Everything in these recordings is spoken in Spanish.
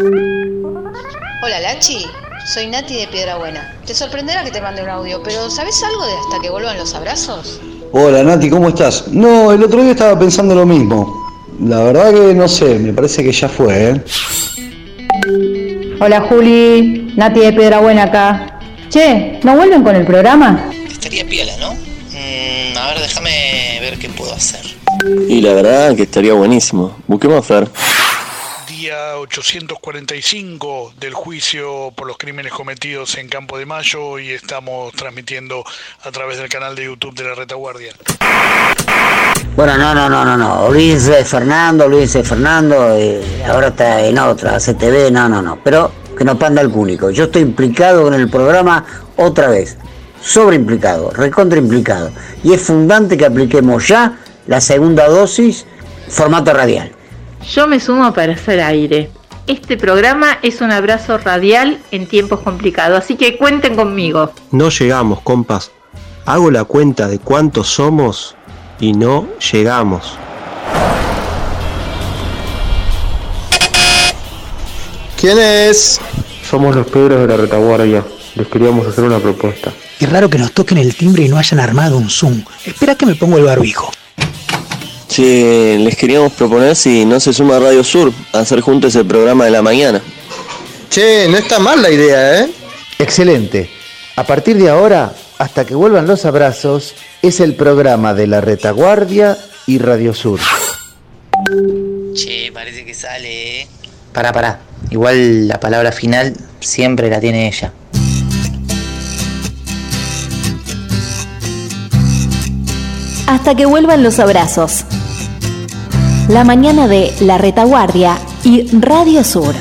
Hola Lachi, soy Nati de Piedrabuena. Te sorprenderá que te mande un audio, pero ¿sabes algo de hasta que vuelvan los abrazos? Hola Nati, ¿cómo estás? No, el otro día estaba pensando lo mismo. La verdad que no sé, me parece que ya fue, ¿eh? Hola Juli, Nati de Piedrabuena acá. Che, ¿no vuelven con el programa? Estaría piola, ¿no? A ver, déjame ver qué puedo hacer. Y la verdad que estaría buenísimo. Busquemos a Fer. Día 845 del juicio por los crímenes cometidos en Campo de Mayo y estamos transmitiendo a través del canal de YouTube de La Retaguardia. Bueno, no. Olvídense de Fernando, ahora está en otra, CTV, no. Pero que no panda el cúnico. Yo estoy implicado con el programa otra vez. Sobreimplicado, recontraimplicado. Y es fundante que apliquemos ya la segunda dosis, formato radial. Yo me sumo para hacer aire. Este programa es un abrazo radial en tiempos complicados, así que cuenten conmigo. No llegamos, compas. Hago la cuenta de cuántos somos y no llegamos. ¿Quién es? Somos los Pedros de La Retaguardia. Les queríamos hacer una propuesta. Es raro que nos toquen el timbre y no hayan armado un Zoom. Espera que me pongo el barbijo. Che, les queríamos proponer si no se suma Radio Sur a hacer juntos el programa de la mañana. Che, no está mal la idea, ¿eh? Excelente. A partir de ahora, hasta que vuelvan los abrazos, es el programa de La Retaguardia y Radio Sur. Che, parece que sale, ¿eh? Pará. Igual la palabra final siempre la tiene ella. Hasta que vuelvan los abrazos. La mañana de La Retaguardia y Radio Sur.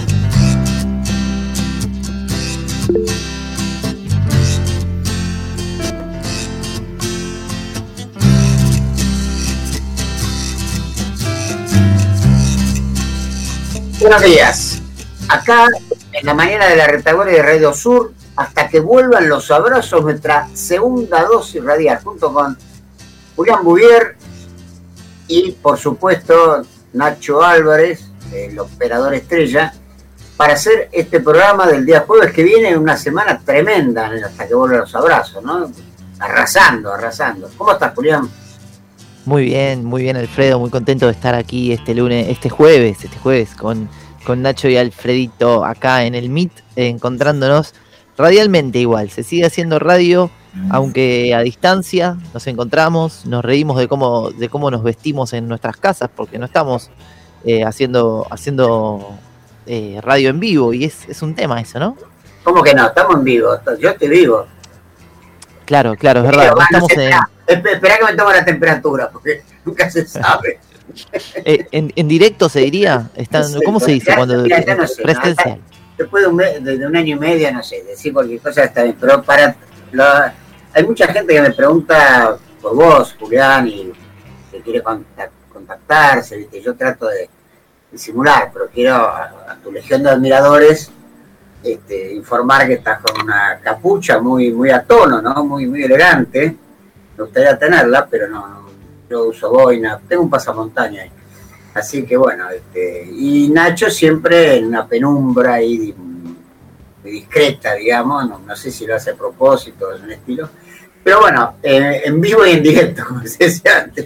Buenos días. Acá, en la mañana de La Retaguardia de Radio Sur, hasta que vuelvan los abrazos, nuestra segunda dosis radial, junto con Julián Bouvier y, por supuesto, Nacho Álvarez, el operador estrella, para hacer este programa del día jueves que viene, una semana tremenda, hasta que vuelvan los abrazos, ¿no? Arrasando. ¿Cómo estás, Julián? Muy bien, Alfredo, muy contento de estar aquí este jueves con Nacho y Alfredito acá en el Meet, encontrándonos radialmente igual. Se sigue haciendo radio, aunque a distancia nos encontramos, nos reímos de cómo nos vestimos en nuestras casas, porque no estamos haciendo radio en vivo, y es un tema eso, ¿no? ¿Cómo que no? Estamos en vivo, yo estoy vivo. Claro, es verdad. Esperá que me tome la temperatura, porque nunca se sabe. En directo se diría, ¿cómo se dice cuando ya no sé, presencial? ¿no? Después de un año y medio, no sé, decir cualquier cosa está bien, pero hay mucha gente que me pregunta por vos, Julián, y que quiere contactarse, ¿viste? Yo trato de disimular, pero quiero a tu legión de admiradores informar que estás con una capucha muy a tono, ¿no? Muy elegante. Me gustaría tenerla, pero no, yo uso boina, tengo un pasamontaña ahí. Así que bueno, y Nacho siempre en una penumbra ahí muy discreta, digamos, no sé si lo hace a propósito, es un estilo, pero bueno, en vivo y en directo, como se decía antes,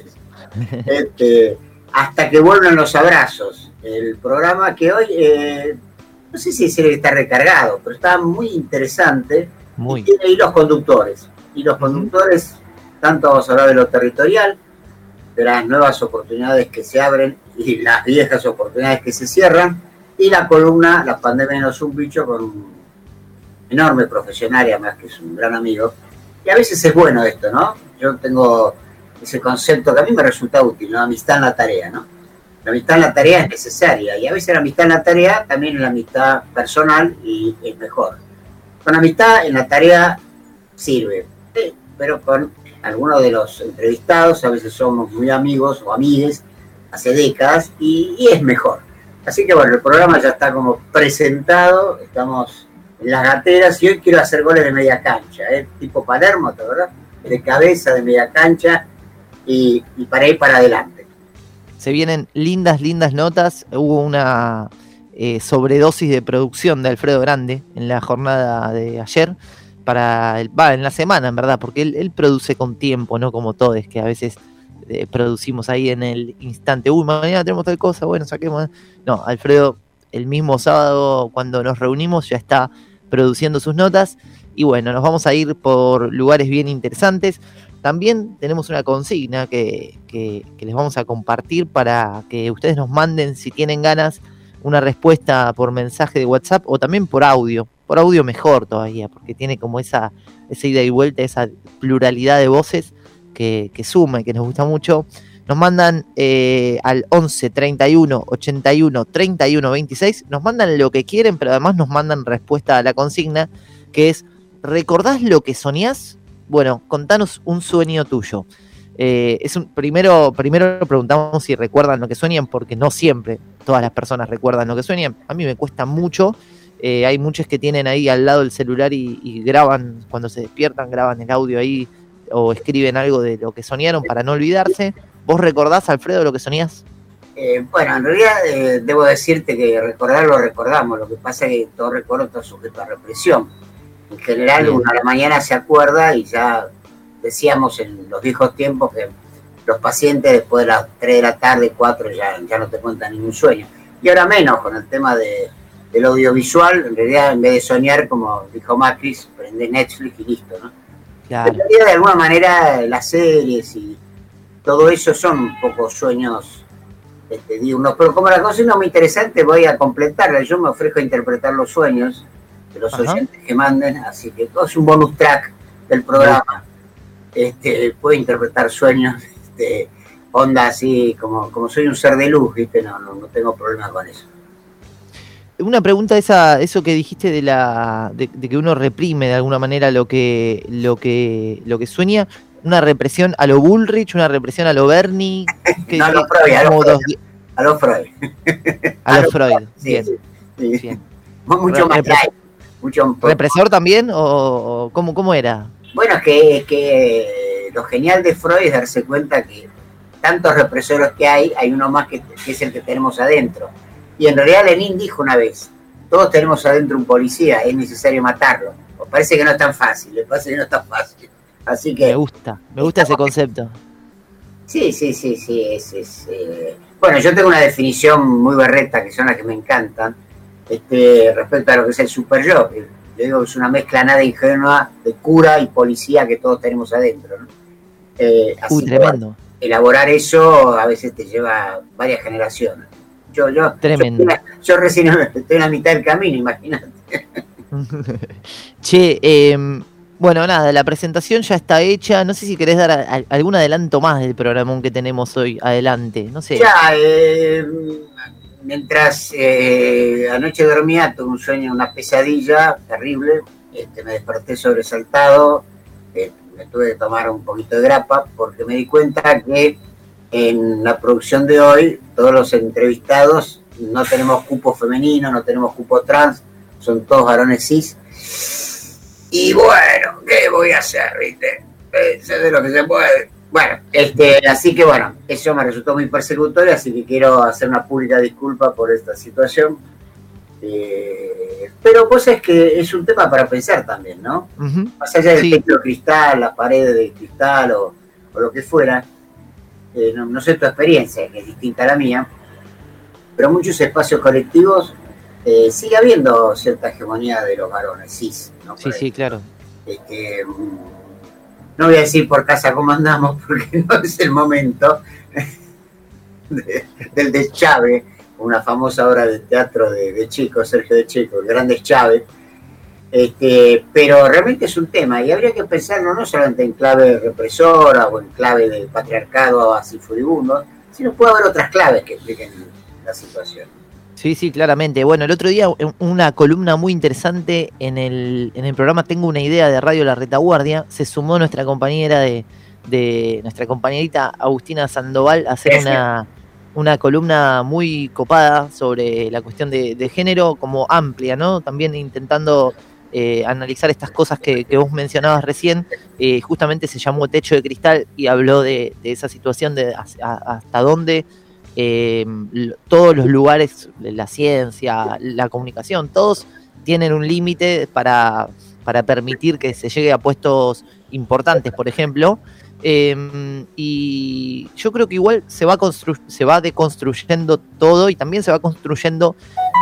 hasta que vuelvan los abrazos, el programa que hoy, no sé si está recargado, pero está muy interesante, y tiene hilos conductores, tanto vamos a hablar de lo territorial, de las nuevas oportunidades que se abren y las viejas oportunidades que se cierran, y la columna La pandemia no es un bicho, con un enorme profesional, y además que es un gran amigo, y a veces es bueno esto, ¿no? Yo tengo ese concepto que a mí me resulta útil, ¿no? Amistad en la tarea, ¿no? La amistad en la tarea es necesaria, y a veces la amistad en la tarea también es la amistad personal y es mejor. Con amistad en la tarea sirve, pero con algunos de los entrevistados a veces somos muy amigos o amigues hace décadas y es mejor. Así que bueno, el programa ya está como presentado, estamos en las gateras y hoy quiero hacer goles de media cancha, tipo Palermo, ¿verdad? De cabeza, de media cancha y para ir para adelante. Se vienen lindas notas. Hubo sobredosis de producción de Alfredo Grande en la jornada de ayer, en la semana, en verdad, porque él produce con tiempo, no como todos, que a veces producimos ahí en el instante. Mañana tenemos tal cosa, bueno, saquemos. No, Alfredo, el mismo sábado, cuando nos reunimos, ya está produciendo sus notas. Y bueno, nos vamos a ir por lugares bien interesantes. También tenemos una consigna que les vamos a compartir para que ustedes nos manden, si tienen ganas, una respuesta por mensaje de WhatsApp o también por audio. Por audio mejor todavía, porque tiene como esa ida y vuelta, esa pluralidad de voces que suma y que nos gusta mucho. Nos mandan al 11 31 81 31 26. Nos mandan lo que quieren, pero además nos mandan respuesta a la consigna, que es: ¿recordás lo que soñás? Bueno, contanos un sueño tuyo. Primero preguntamos si recuerdan lo que sueñan, porque no siempre todas las personas recuerdan lo que sueñan. A mí me cuesta mucho. Hay muchos que tienen ahí al lado el celular y graban, cuando se despiertan, graban el audio ahí o escriben algo de lo que soñaron para no olvidarse. ¿Vos recordás, Alfredo, lo que soñás? Bueno, en realidad debo decirte que recordar lo recordamos. Lo que pasa es que todo recuerdo está sujeto a represión. En general, uno a la mañana se acuerda, y ya decíamos en los viejos tiempos que los pacientes después de las 3 de la tarde, 4, ya no te cuentan ningún sueño. Y ahora menos con el tema del audiovisual. En realidad, en vez de soñar, como dijo Macri, prende Netflix y listo, ¿no? Claro. En realidad, de alguna manera, las series y todo eso son un poco sueños diurnos. Pero como la cosa es muy interesante, voy a completarla. Yo me ofrezco a interpretar los sueños de los oyentes que manden, así que todo es un bonus track del programa. Puedo interpretar sueños, onda así, como soy un ser de luz, ¿viste? No tengo problema con eso. Una pregunta, eso que dijiste de que uno reprime de alguna manera lo que sueña. ¿Una represión a lo Bullrich, una represión a lo Bernie? No, a lo Freud. A lo Freud. A lo Freud, sí, bien. Sí. Bien. Mucho más que hay. ¿Represor también o cómo era? Bueno, es que lo genial de Freud es darse cuenta que tantos represores que hay uno más que es el que tenemos adentro. Y en realidad Lenin dijo una vez: todos tenemos adentro un policía, es necesario matarlo. Os parece que no es tan fácil, Así que... Me gusta ese concepto. Sí. Bueno, yo tengo una definición muy berreta, que son las que me encantan, respecto a lo que es el super yo. Yo digo que es una mezcla nada ingenua de cura y policía que todos tenemos adentro, ¿no? Así Tremendo. Que, elaborar eso a veces te lleva varias generaciones. Tremendo. Yo recién estoy en la mitad del camino, imagínate. Che, bueno, nada, la presentación ya está hecha. No sé si querés dar algún adelanto más del programa que tenemos hoy. Adelante, no sé. Ya, mientras anoche dormía, tuve un sueño, una pesadilla terrible. Me desperté sobresaltado. Me tuve que tomar un poquito de grapa porque me di cuenta que en la producción de hoy todos los entrevistados no tenemos cupo femenino, no tenemos cupo trans, son todos varones cis. Y bueno, ¿qué voy a hacer, viste? Sé de lo que se puede. Bueno, así que bueno, eso me resultó muy persecutorio, así que quiero hacer una pública disculpa por esta situación. Pero pues es que es un tema para pensar también, ¿no? Uh-huh. Más allá del techo de cristal, las paredes de cristal o lo que fuera, no sé tu experiencia, que es distinta a la mía, pero muchos espacios colectivos sigue habiendo cierta hegemonía de los varones cis, ¿no? Sí, claro. No voy a decir por casa cómo andamos, porque no es el momento del deschave, una famosa obra de teatro de Chico, Sergio de Chico, el gran deschave. Pero realmente es un tema y habría que pensarlo no solamente en clave represora o en clave del patriarcado así furibundo, sino puede haber otras claves que expliquen la situación. Sí, claramente. Bueno, el otro día una columna muy interesante en el programa Tengo una idea de Radio La Retaguardia, se sumó nuestra compañera de nuestra compañerita Agustina Sandoval a hacer una columna muy copada sobre la cuestión de género, como amplia, ¿no? También intentando analizar estas cosas que vos mencionabas recién. Justamente se llamó Techo de Cristal y habló de esa situación de hasta dónde todos los lugares, la ciencia, la comunicación, todos tienen un límite para permitir que se llegue a puestos importantes, por ejemplo. Y yo creo que igual se va deconstruyendo todo y también se va construyendo,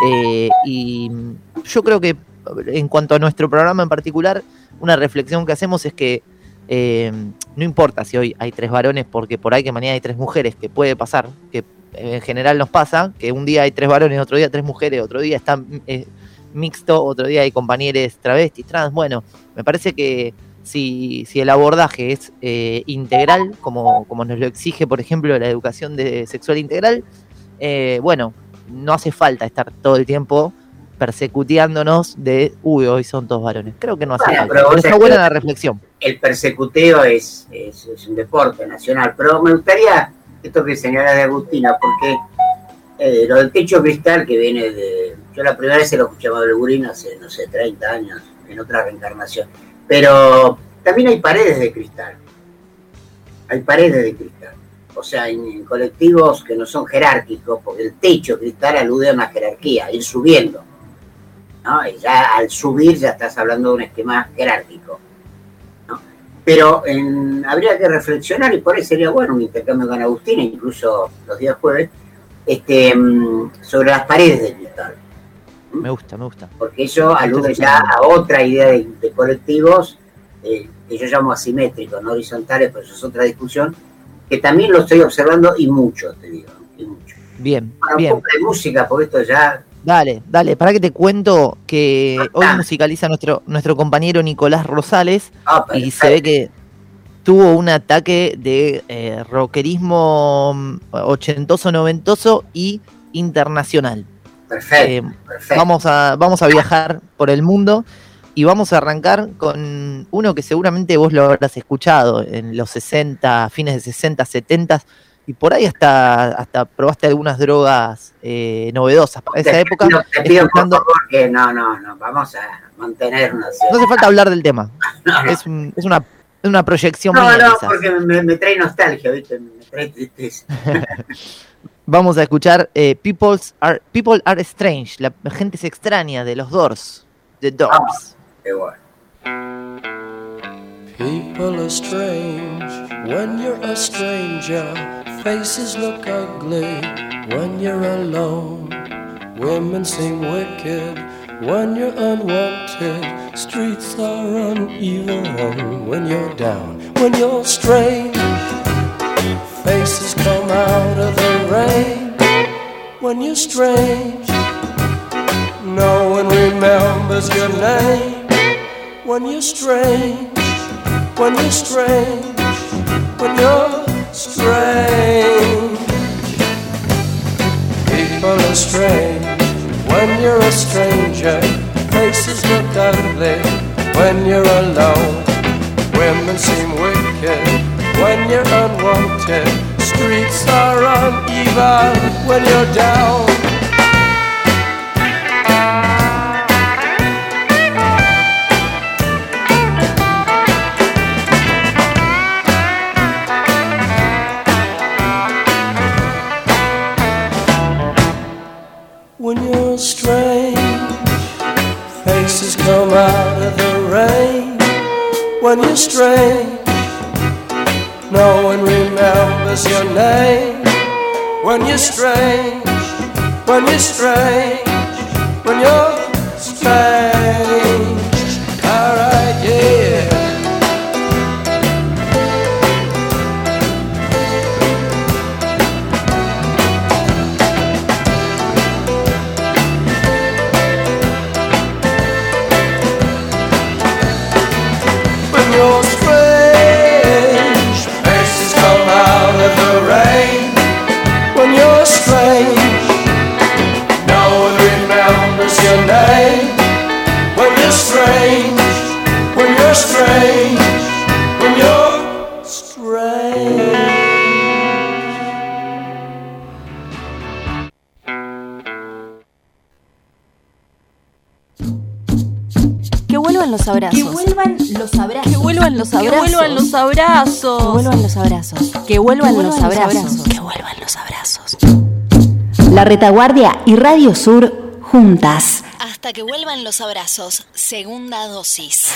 y yo creo que en cuanto a nuestro programa en particular, una reflexión que hacemos es que no importa si hoy hay 3 varones, porque por ahí que mañana hay 3 mujeres, que puede pasar, que en general nos pasa, que un día hay 3 varones, otro día 3 mujeres, otro día está mixto, otro día hay compañeros travestis, trans. Bueno, me parece que si el abordaje es integral, como nos lo exige, por ejemplo, la educación sexual integral, bueno, no hace falta estar todo el tiempo persecuteándonos de hoy son todos varones. Creo que no hace falta. Pero está buena la reflexión. El persecuteo es un deporte nacional, pero me gustaría esto que señala de Agustina, porque lo del techo cristal que viene de... Yo la primera vez se lo escuchaba de Burín hace, no sé, 30 años, en otra reencarnación. Pero también hay paredes de cristal. Hay paredes de cristal. O sea, en colectivos que no son jerárquicos, porque el techo cristal alude a una jerarquía, ir subiendo, ¿no? Y ya al subir ya estás hablando de un esquema jerárquico, ¿no? Pero habría que reflexionar, y por ahí sería bueno un intercambio con Agustina, incluso los días jueves, sobre las paredes de cristal. Me gusta. Porque eso alude ya a otra idea de colectivos que yo llamo asimétricos, no horizontales, pero eso es otra discusión, que también lo estoy observando y mucho, te digo. Y mucho. Bien, para bien. Un poco de música, porque esto ya... Dale, para que te cuento que hoy musicaliza nuestro compañero Nicolás Rosales, y se ve que tuvo un ataque de rockerismo ochentoso, noventoso y internacional. Perfecto. Vamos a viajar por el mundo y vamos a arrancar con uno que seguramente vos lo habrás escuchado en los 60, fines de 60, 70, y por ahí hasta probaste algunas drogas novedosas para esa época. Te pido por favor que no, vamos a mantenernos. No hace falta hablar del tema. No. Es una proyección mía. No, porque me trae nostalgia, ¿viste? Me trae tristeza. Vamos a escuchar People Are Strange, la gente es extraña de los Doors. The Doors. Qué bueno. People are strange when you're a stranger. Faces look ugly when you're alone. Women seem wicked when you're unwanted. Streets are uneven when you're down. When you're strange, faces come out of the rain. When you're strange, no one remembers your name. When you're strange, when you're strange, when you're strange. People are strange when you're a stranger. Faces look ugly when you're alone. Women seem wicked when you're unwanted. Streets are uneven when you're down. When you're strange, faces come out of the rain. When you're strange, no one remembers your name. When you're strange, when you're strange, when you're strange. Alright, yeah. When you're strange, faces come out of the rain. When you're strange, no one remembers your name. When you're strange, when you're strange, when you're strange. Que vuelvan los abrazos. Que vuelvan los abrazos. Que vuelvan los abrazos. Que vuelvan los abrazos. Que vuelvan los abrazos. Que vuelvan los abrazos. Que vuelvan los abrazos. La Retaguardia y Radio Sur juntas. Hasta que vuelvan los abrazos. Segunda dosis.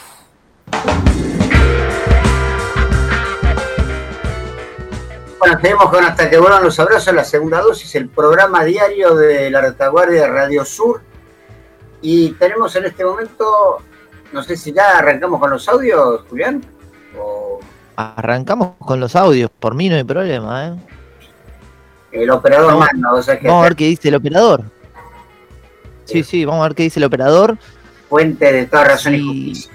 Bueno, seguimos con Hasta que vuelvan los abrazos, la segunda dosis, el programa diario de La Retaguardia de Radio Sur. Y tenemos en este momento, no sé si ya arrancamos con los audios, Julián. Arrancamos con los audios, por mí no hay problema, ¿eh? El operador manda, o sea que... Vamos a ver qué dice el operador. Sí, vamos a ver qué dice el operador. Fuente de toda razón y justicia.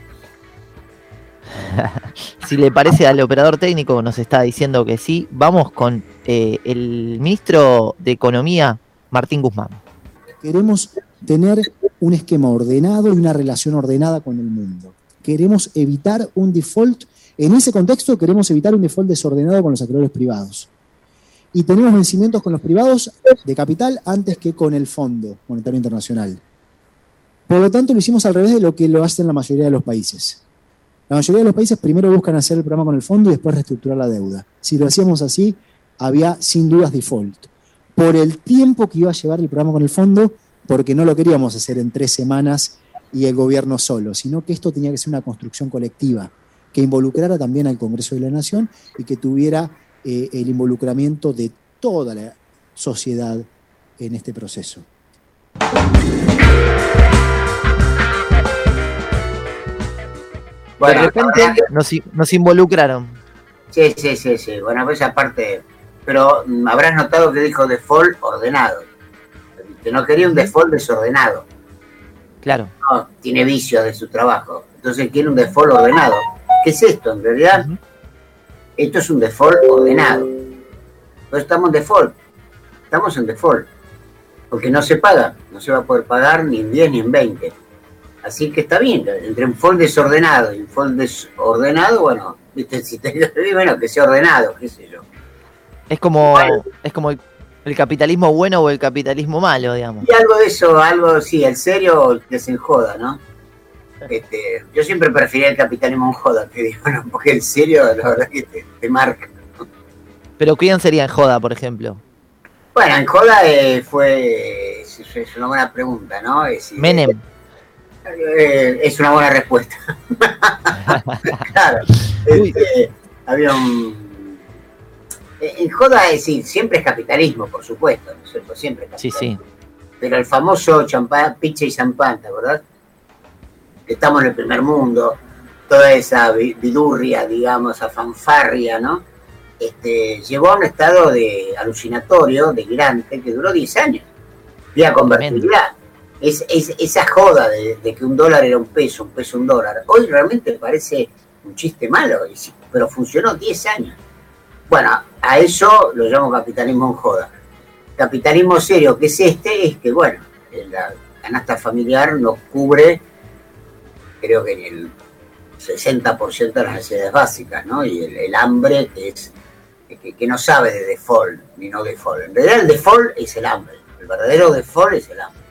Si le parece al operador técnico, nos está diciendo que sí. Vamos con el ministro de Economía, Martín Guzmán. Queremos tener un esquema ordenado y una relación ordenada con el mundo. Queremos evitar un default. En ese contexto queremos evitar un default desordenado con los acreedores privados. Y tenemos vencimientos con los privados de capital antes que con el Fondo Monetario Internacional. Por lo tanto, lo hicimos al revés de lo que lo hacen la mayoría de los países. La mayoría de los países primero buscan hacer el programa con el fondo y después reestructurar la deuda. Si lo hacíamos así, había sin dudas default. Por el tiempo que iba a llevar el programa con el fondo, porque no lo queríamos hacer en 3 semanas y el gobierno solo, sino que esto tenía que ser una construcción colectiva, que involucrara también al Congreso de la Nación y que tuviera el involucramiento de toda la sociedad en este proceso. Bueno, de repente nos involucraron. Sí. Bueno, pues aparte, pero habrás notado que dijo default ordenado. Que no quería un default desordenado. Claro. No, tiene vicios de su trabajo. Entonces quiere un default ordenado. ¿Qué es esto en realidad? Esto es un default ordenado. No estamos en default. Estamos en default. Porque no se paga. No se va a poder pagar ni en 10 ni en 20. Así que está bien, entre un fold desordenado y un fold desordenado, bueno, ¿viste? Si te bueno, que sea ordenado, qué sé yo. Es como el capitalismo bueno o el capitalismo malo, digamos. Y algo de eso, sí, el serio que se enjoda, ¿no? Yo siempre prefería el capitalismo en joda, te digo, ¿no? Porque el serio, la verdad que te marca, ¿no? Pero ¿quién sería en joda, por ejemplo? Bueno, en joda es una buena pregunta, ¿no? Menem. Es una buena respuesta. Claro. Había un... En joda, siempre es capitalismo, por supuesto, ¿no es cierto? Siempre es capitalismo. Sí. Pero el famoso champán, pizza y champán, ¿verdad? Estamos en el primer mundo, toda esa vidurria, digamos, esa fanfarria, ¿no? Llegó a un estado de alucinatorio, delirante, que duró 10 años. Vía convertibilidad. Esa joda de que un dólar era un peso un dólar, hoy realmente parece un chiste malo, pero funcionó 10 años. Bueno, a eso lo llamo capitalismo en joda. Capitalismo serio, que es es que, bueno, la canasta familiar nos cubre, creo que en el 60% de las necesidades básicas, ¿no? Y el hambre que no sabe de default ni no default. En realidad el default es el hambre, el verdadero default es el hambre.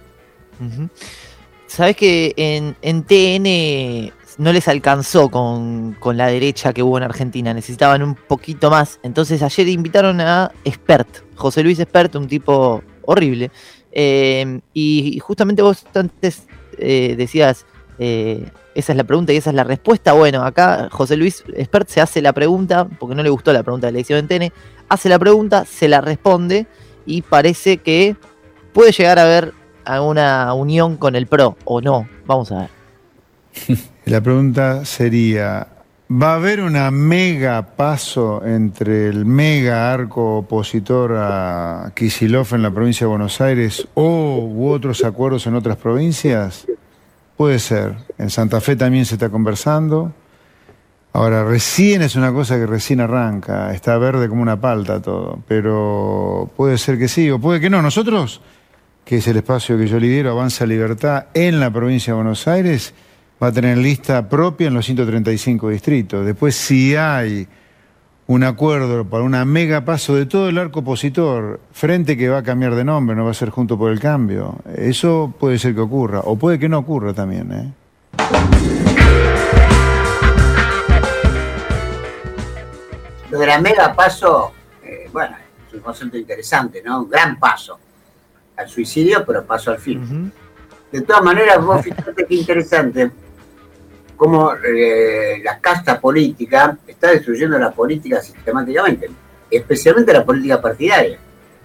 Sabes que en TN no les alcanzó con la derecha que hubo en Argentina, necesitaban un poquito más. Entonces ayer invitaron a Espert, José Luis Espert, un tipo horrible. Y justamente vos antes decías, esa es la pregunta y esa es la respuesta. Bueno, acá José Luis Espert se hace la pregunta, porque no le gustó la pregunta de la edición en TN, hace la pregunta, se la responde y parece que puede llegar a haber alguna unión con el PRO, o no. Vamos a ver. La pregunta sería, ¿va a haber una mega paso entre el mega arco opositor a Kicillof en la provincia de Buenos Aires u otros acuerdos en otras provincias? Puede ser. En Santa Fe también se está conversando. Ahora, recién es una cosa que recién arranca, está verde como una palta todo, pero puede ser que sí o puede que no. Nosotros, que es el espacio que yo lidero, Avanza Libertad, en la provincia de Buenos Aires, va a tener lista propia en los 135 distritos. Después, si hay un acuerdo para una mega paso de todo el arco opositor, frente que va a cambiar de nombre, no va a ser Junto por el Cambio, eso puede ser que ocurra, o puede que no ocurra también, ¿eh? Lo de la mega paso, bueno, es un concepto interesante, ¿no? Un gran paso. al suicidio, pero paso al fin. De todas maneras, vos fíjate qué interesante cómo la casta política está destruyendo la política sistemáticamente, especialmente la política partidaria.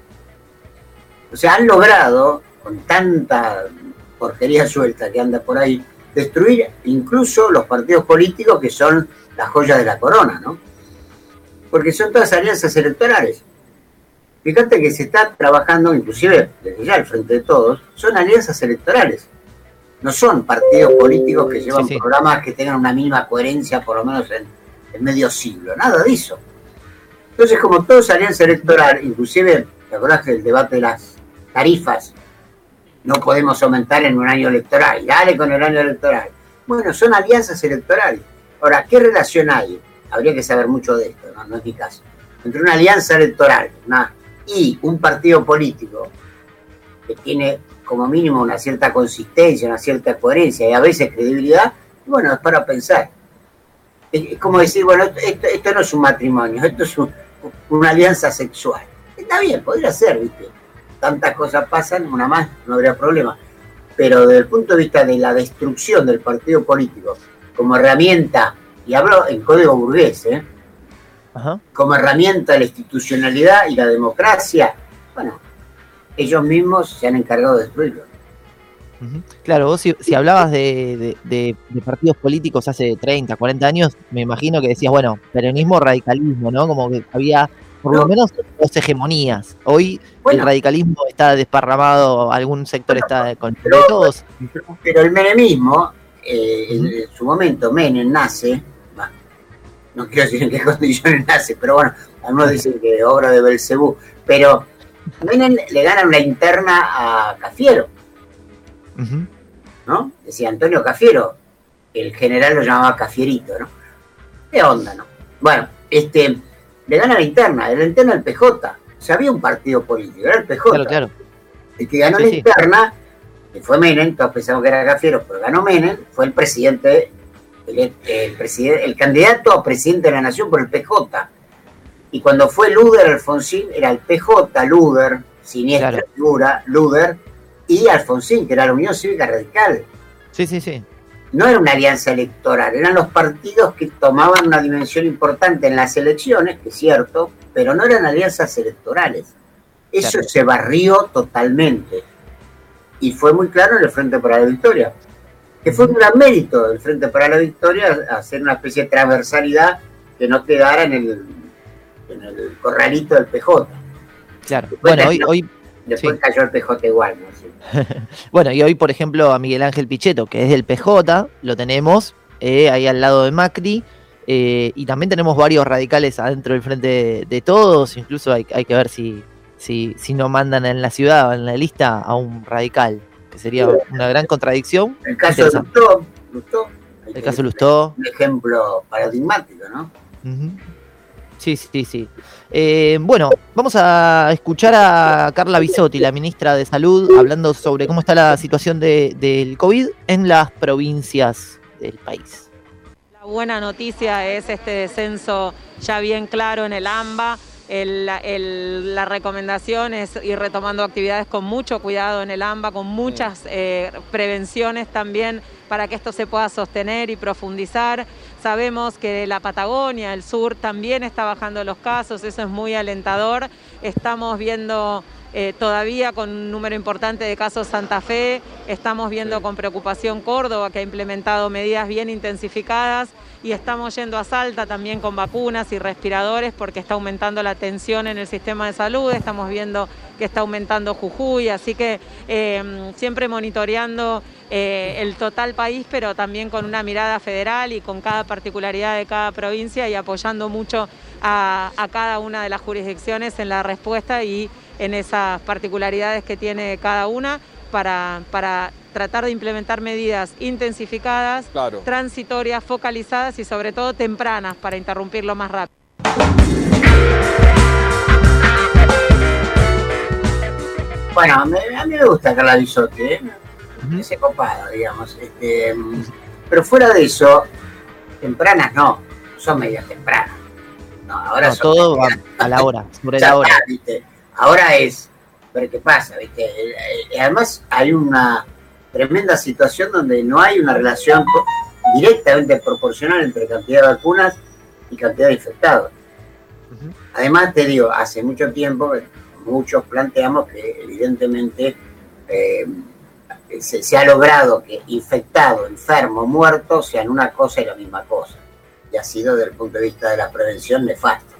O sea, han logrado, con tanta porquería suelta que anda por ahí, destruir incluso los partidos políticos que son la joya de la corona, ¿no? Porque son todas alianzas electorales. Fíjate que se está trabajando, inclusive desde ya el Frente de Todos, son alianzas electorales. No son partidos políticos que llevan programas que tengan una mínima coherencia, por lo menos en medio siglo. Nada de eso. Entonces, como todo es alianza electoral, inclusive, ¿te acordás del debate de las tarifas? No podemos aumentar en un año electoral. Dale con el año electoral. Bueno, son alianzas electorales. Ahora, ¿qué relación hay? Habría que saber mucho de esto, no es mi caso. Entre una alianza electoral y un partido político que tiene como mínimo una cierta consistencia, una cierta coherencia y a veces credibilidad, bueno, es para pensar. Es como decir, bueno, esto no es un matrimonio, esto es una alianza sexual. Está bien, podría ser, ¿viste? Tantas cosas pasan, una más, no habría problema. Pero desde el punto de vista de la destrucción del partido político como herramienta, y hablo en código burgués, como herramienta de la institucionalidad y la democracia, bueno, ellos mismos se han encargado de destruirlo. Claro, vos si hablabas de partidos políticos hace 30, 40 años, me imagino que decías, bueno, peronismo, radicalismo, ¿no? Como que había por lo menos dos hegemonías. Hoy el radicalismo está desparramado, algún sector está con todos. Pero el menemismo, en su momento, Menem nace, no quiero decir en qué condiciones nace, pero bueno, algunos dicen que obra de Belcebú, pero Menem le gana una interna a Cafiero, ¿no? Decía Antonio Cafiero, el general lo llamaba Cafierito, ¿no? ¿Qué onda, no? Bueno, le gana la interna del PJ, o sea, había un partido político, era el PJ. Claro. El que ganó la interna, que fue Menem, todos pensamos que era Cafiero, pero ganó Menem, fue el presidente, el candidato a presidente de la nación por el PJ. Y cuando fue Luder Alfonsín, era el PJ, Luder, siniestra figura, Luder, y Alfonsín, que era la Unión Cívica Radical. Sí. No era una alianza electoral, eran los partidos que tomaban una dimensión importante en las elecciones, que es cierto, pero no eran alianzas electorales. Eso se barrió totalmente. Y fue muy claro en el Frente para la Victoria, que fue un gran mérito del Frente para la Victoria hacer una especie de transversalidad que no quedara en el corralito del PJ. Claro. Bueno, después cayó el PJ igual, ¿no? Sí. Bueno, y hoy, por ejemplo, a Miguel Ángel Pichetto, que es del PJ, lo tenemos ahí al lado de Macri, y también tenemos varios radicales adentro del Frente de Todos, incluso hay que ver si no mandan en la ciudad o en la lista a un radical, que sería una gran contradicción. El caso de Lustó. El caso de Lustó. Un ejemplo paradigmático, ¿no? Sí. Bueno, vamos a escuchar a Carla Bisotti, la ministra de Salud, hablando sobre cómo está la situación del COVID en las provincias del país. La buena noticia es este descenso ya bien claro en el AMBA. La recomendación es ir retomando actividades con mucho cuidado en el AMBA, con muchas prevenciones también para que esto se pueda sostener y profundizar. Sabemos que la Patagonia, el sur, también está bajando los casos, eso es muy alentador. Estamos viendo todavía con un número importante de casos Santa Fe, estamos viendo con preocupación Córdoba, que ha implementado medidas bien intensificadas, y estamos yendo a Salta también con vacunas y respiradores porque está aumentando la tensión en el sistema de salud, estamos viendo que está aumentando Jujuy, así que siempre monitoreando el total país, pero también con una mirada federal y con cada particularidad de cada provincia y apoyando mucho a cada una de las jurisdicciones en la respuesta y en esas particularidades que tiene cada una para tratar de implementar medidas intensificadas, transitorias, focalizadas y sobre todo tempranas para interrumpirlo más rápido. Bueno, a mí me gusta Carla Bisotti, ese copado, digamos. Pero fuera de eso, tempranas no, son medidas tempranas. No, ahora no, todo va a la hora, sobre la hora. ¿Viste? Ahora es ver qué pasa, ¿viste? Además hay una tremenda situación donde no hay una relación directamente proporcional entre cantidad de vacunas y cantidad de infectados. Además, te digo, hace mucho tiempo muchos planteamos que evidentemente se ha logrado que infectado, enfermo, muerto sean una cosa y la misma cosa. Y ha sido, desde el punto de vista de la prevención, nefasto.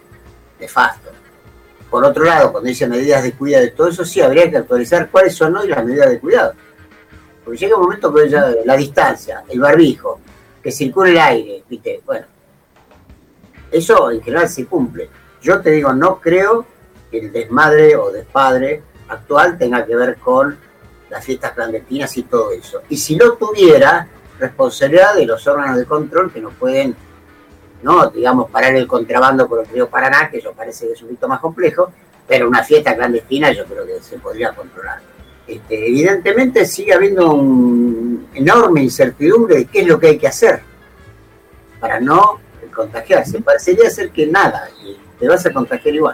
Por otro lado, cuando dice medidas de cuidado y todo eso, sí habría que actualizar cuáles son hoy las medidas de cuidado. Porque llega un momento que ya la distancia, el barbijo, que circule el aire, ¿viste? Bueno, eso en general se cumple. Yo te digo, no creo que el desmadre o despadre actual tenga que ver con las fiestas clandestinas y todo eso. Y si lo tuviera, responsabilidad de los órganos de control que no pueden, no, digamos, parar el contrabando por el río Paraná, que eso parece que es un poquito más complejo, pero una fiesta clandestina yo creo que se podría controlar. Evidentemente sigue habiendo una enorme incertidumbre de qué es lo que hay que hacer para no contagiarse. Parecería ser que nada, y te vas a contagiar igual.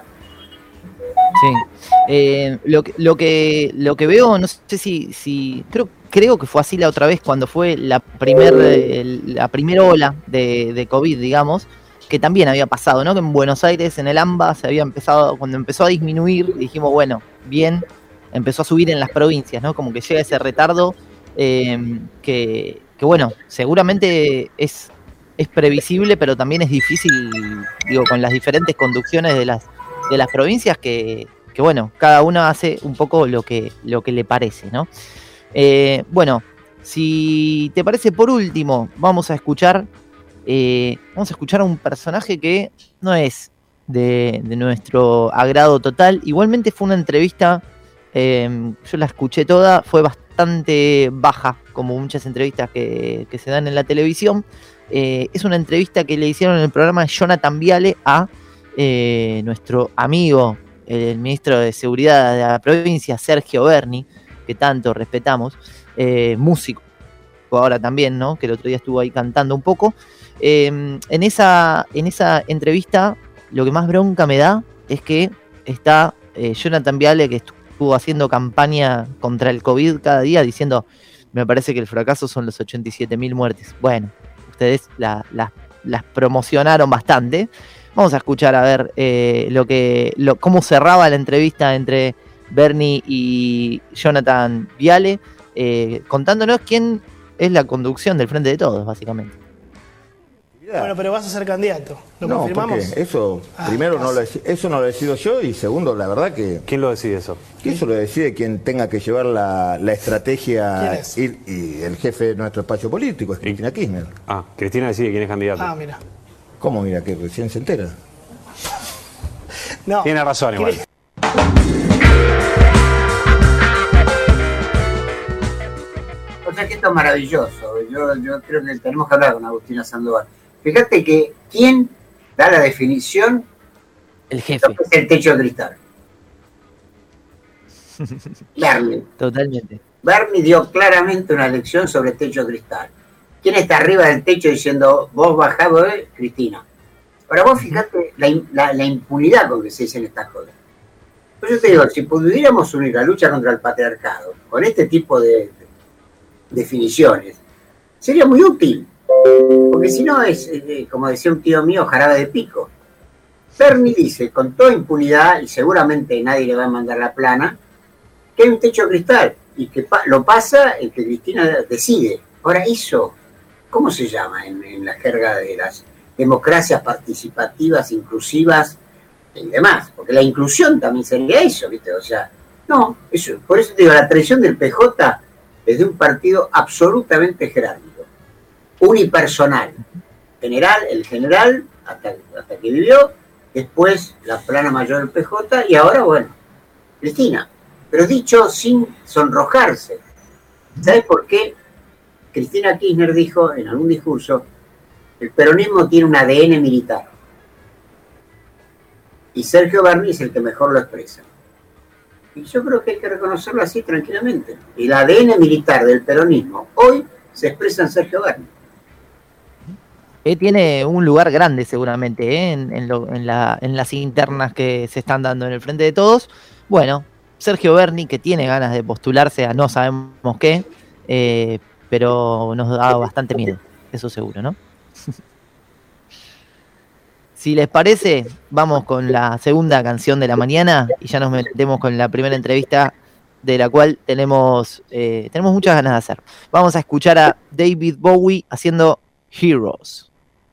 Sí. Lo que veo, no sé si creo que fue así la otra vez cuando fue la primera ola de COVID, digamos, que también había pasado, ¿no? Que en Buenos Aires, en el AMBA, cuando empezó a disminuir, dijimos, bueno, bien, empezó a subir en las provincias, ¿no? Como que llega ese retardo que bueno, seguramente es previsible, pero también es difícil, digo, con las diferentes conducciones de las provincias que bueno, cada una hace un poco lo que le parece, ¿no? Bueno, si te parece, por último, vamos a escuchar a un personaje que no es de nuestro agrado total. Igualmente fue una entrevista, yo la escuché toda, fue bastante baja, como muchas entrevistas que se dan en la televisión. Es una entrevista que le hicieron en el programa de Jonathan Viale a nuestro amigo, el ministro de Seguridad de la provincia, Sergio Berni, que tanto respetamos, músico ahora también, ¿no? Que el otro día estuvo ahí cantando un poco. En esa entrevista, lo que más bronca me da es que está Jonathan Viale, que estuvo haciendo campaña contra el COVID cada día, diciendo, me parece que el fracaso son los 87.000 muertes. Bueno, ustedes las promocionaron bastante. Vamos a escuchar a ver cómo cerraba la entrevista entre Berni y Jonathan Viale, contándonos quién es la conducción del Frente de Todos, básicamente. Bueno, pero vas a ser candidato. ¿Lo no, confirmamos? Porque eso, primero, eso no lo decido yo, y segundo, la verdad que... ¿Quién lo decide eso? Que eso lo decide quien tenga que llevar la estrategia y el jefe de nuestro espacio político, es Cristina Kirchner. Ah, Cristina decide quién es candidato. Ah, mira. ¿Cómo? Mira, que recién se entera. No. Tiene razón igual. O sea que esto es maravilloso. Yo creo que tenemos que hablar con Agustina Sandoval. Fíjate que ¿quién da la definición? El jefe. Es el techo de cristal. Berni. Totalmente. Berni dio claramente una lección sobre el techo de cristal. ¿Quién está arriba del techo diciendo, vos bajá, Cristina? Ahora vos fijate la impunidad con que se dicen estas cosas. Pues yo te digo, si pudiéramos unir la lucha contra el patriarcado con este tipo de definiciones, sería muy útil. Porque si no es, como decía un tío mío, jarabe de pico. Berni dice, con toda impunidad, y seguramente nadie le va a mandar la plana, que hay un techo de cristal, y que lo pasa el que Cristina decide. Ahora eso, ¿cómo se llama en la jerga de las democracias participativas, inclusivas y demás? Porque la inclusión también sería eso, ¿viste? O sea, no, eso, por eso te digo, la traición del PJ es de un partido absolutamente jerárquico, unipersonal. El general, hasta que vivió, después la plana mayor del PJ, y ahora, bueno, Cristina. Pero dicho sin sonrojarse. ¿Sabes por qué? Cristina Kirchner dijo en algún discurso, el peronismo tiene un ADN militar. Y Sergio Berni es el que mejor lo expresa. Y yo creo que hay que reconocerlo así tranquilamente. El ADN militar del peronismo hoy se expresa en Sergio Berni. Tiene un lugar grande seguramente en las internas que se están dando en el Frente de Todos. Bueno, Sergio Berni, que tiene ganas de postularse a no sabemos qué, pero nos da bastante miedo, eso seguro, ¿no? Si les parece, vamos con la segunda canción de la mañana y ya nos metemos con la primera entrevista, de la cual tenemos muchas ganas de hacer. Vamos a escuchar a David Bowie haciendo Heroes.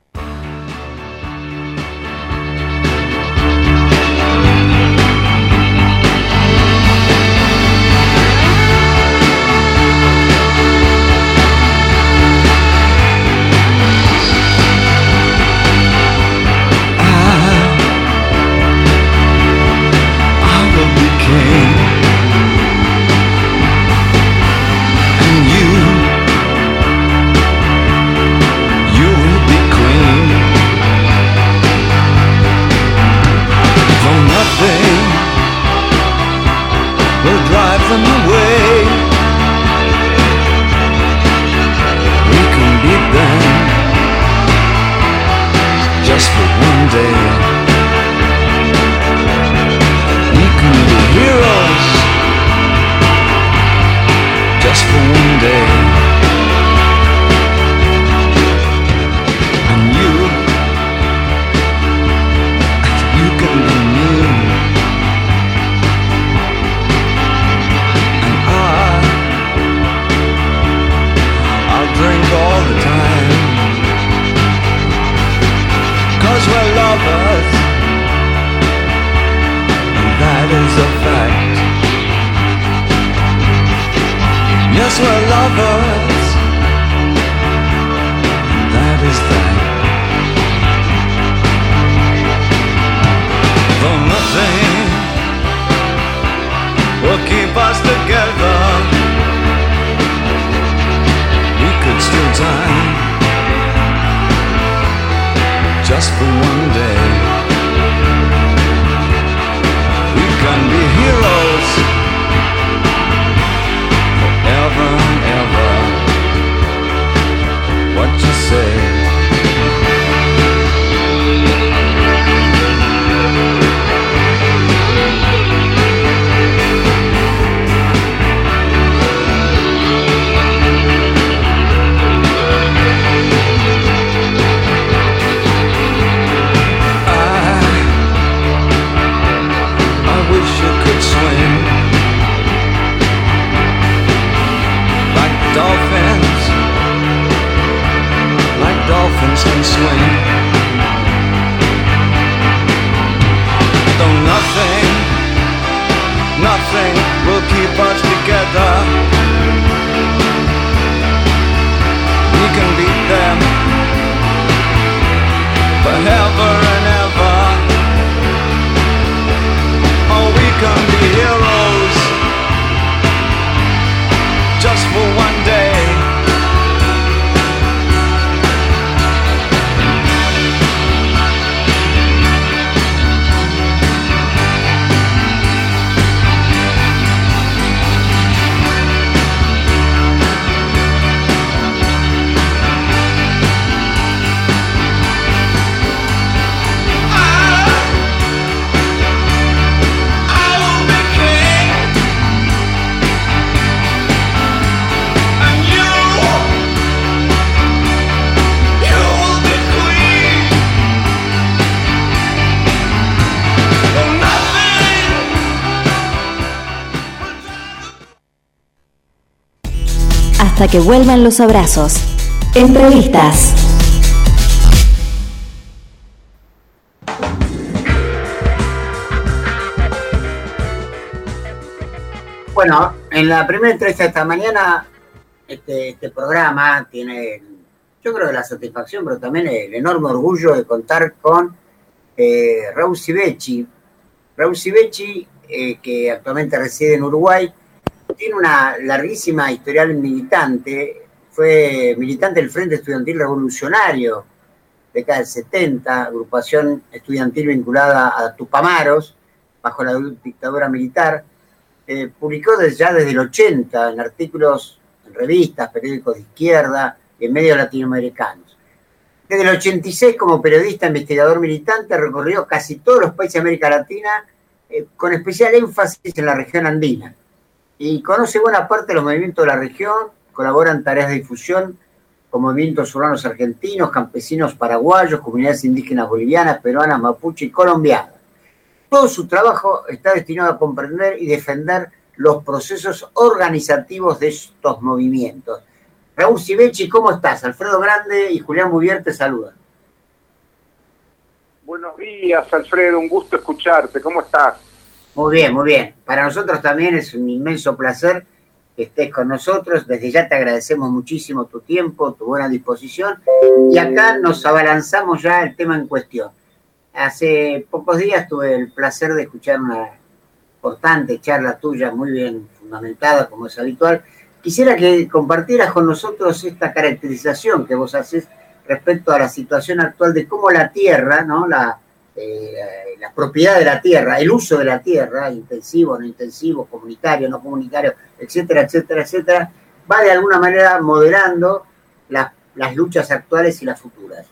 Will drive them away. We can beat them just for one day. We can be heroes just for one day. And you can be me. Drink all the time, 'cause we're lovers, and that is a fact. Yes, we're lovers, and that is that. Though nothing will keep us together, could steal time just for one day. We can be heroes forever and ever. What you say? Dolphins can swim. Though nothing will keep us together. We can beat them forever and ever. Oh, we can be heroes just for one day. Hasta que vuelvan los abrazos. Entrevistas. Bueno, en la primera entrevista de esta mañana, este programa tiene, yo creo que la satisfacción, pero también el enorme orgullo de contar con Raúl Sivecci. Raúl Sivecci, que actualmente reside en Uruguay, tiene una larguísima historial militante. Fue militante del Frente Estudiantil Revolucionario, década del 70, agrupación estudiantil vinculada a Tupamaros, bajo la dictadura militar. Publicó ya desde el 80 en artículos, en revistas, periódicos de izquierda y en medios latinoamericanos. Desde el 86, como periodista investigador militante, recorrió casi todos los países de América Latina con especial énfasis en la región andina. Y conoce buena parte de los movimientos de la región, colabora en tareas de difusión con movimientos urbanos argentinos, campesinos paraguayos, comunidades indígenas bolivianas, peruanas, mapuche y colombianas. Todo su trabajo está destinado a comprender y defender los procesos organizativos de estos movimientos. Raúl Sivechi, ¿cómo estás? Alfredo Grande y Julián Bouvier te saludan. Buenos días, Alfredo, un gusto escucharte. ¿Cómo estás? Muy bien, muy bien. Para nosotros también es un inmenso placer que estés con nosotros. Desde ya te agradecemos muchísimo tu tiempo, tu buena disposición. Y acá nos abalanzamos ya al tema en cuestión. Hace pocos días tuve el placer de escuchar una importante charla tuya, muy bien fundamentada, como es habitual. Quisiera que compartieras con nosotros esta caracterización que vos haces respecto a la situación actual de cómo la tierra, ¿no? La propiedad de la tierra, el uso de la tierra, intensivo, no intensivo, comunitario, no comunitario, etcétera, etcétera, etcétera, va de alguna manera moderando las luchas actuales y las futuras.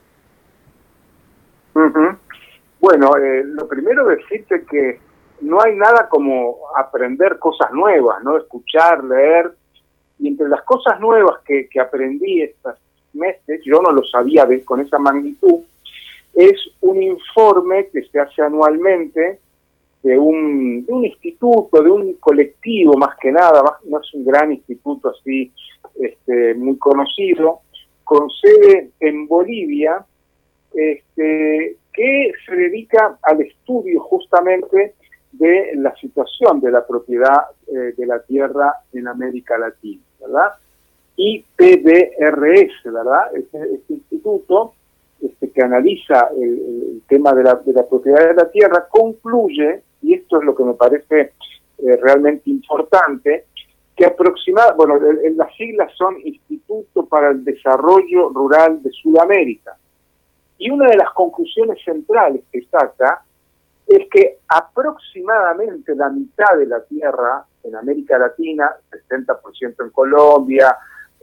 Uh-huh. Bueno, lo primero decirte que no hay nada como aprender cosas nuevas, ¿no? Escuchar, leer, y entre las cosas nuevas que aprendí estos meses, yo no lo sabía con esa magnitud, es un informe que se hace anualmente de un instituto, de un colectivo más que nada, no es un gran instituto así muy conocido, con sede en Bolivia, que se dedica al estudio justamente de la situación de la propiedad de la tierra en América Latina, ¿verdad? IPDRS, ¿verdad? Este instituto que analiza el tema de la propiedad de la tierra concluye, y esto es lo que me parece realmente importante, que aproximadamente, las siglas son Instituto para el Desarrollo Rural de Sudamérica, y una de las conclusiones centrales que saca es que aproximadamente la mitad de la tierra en América Latina, 60% en Colombia,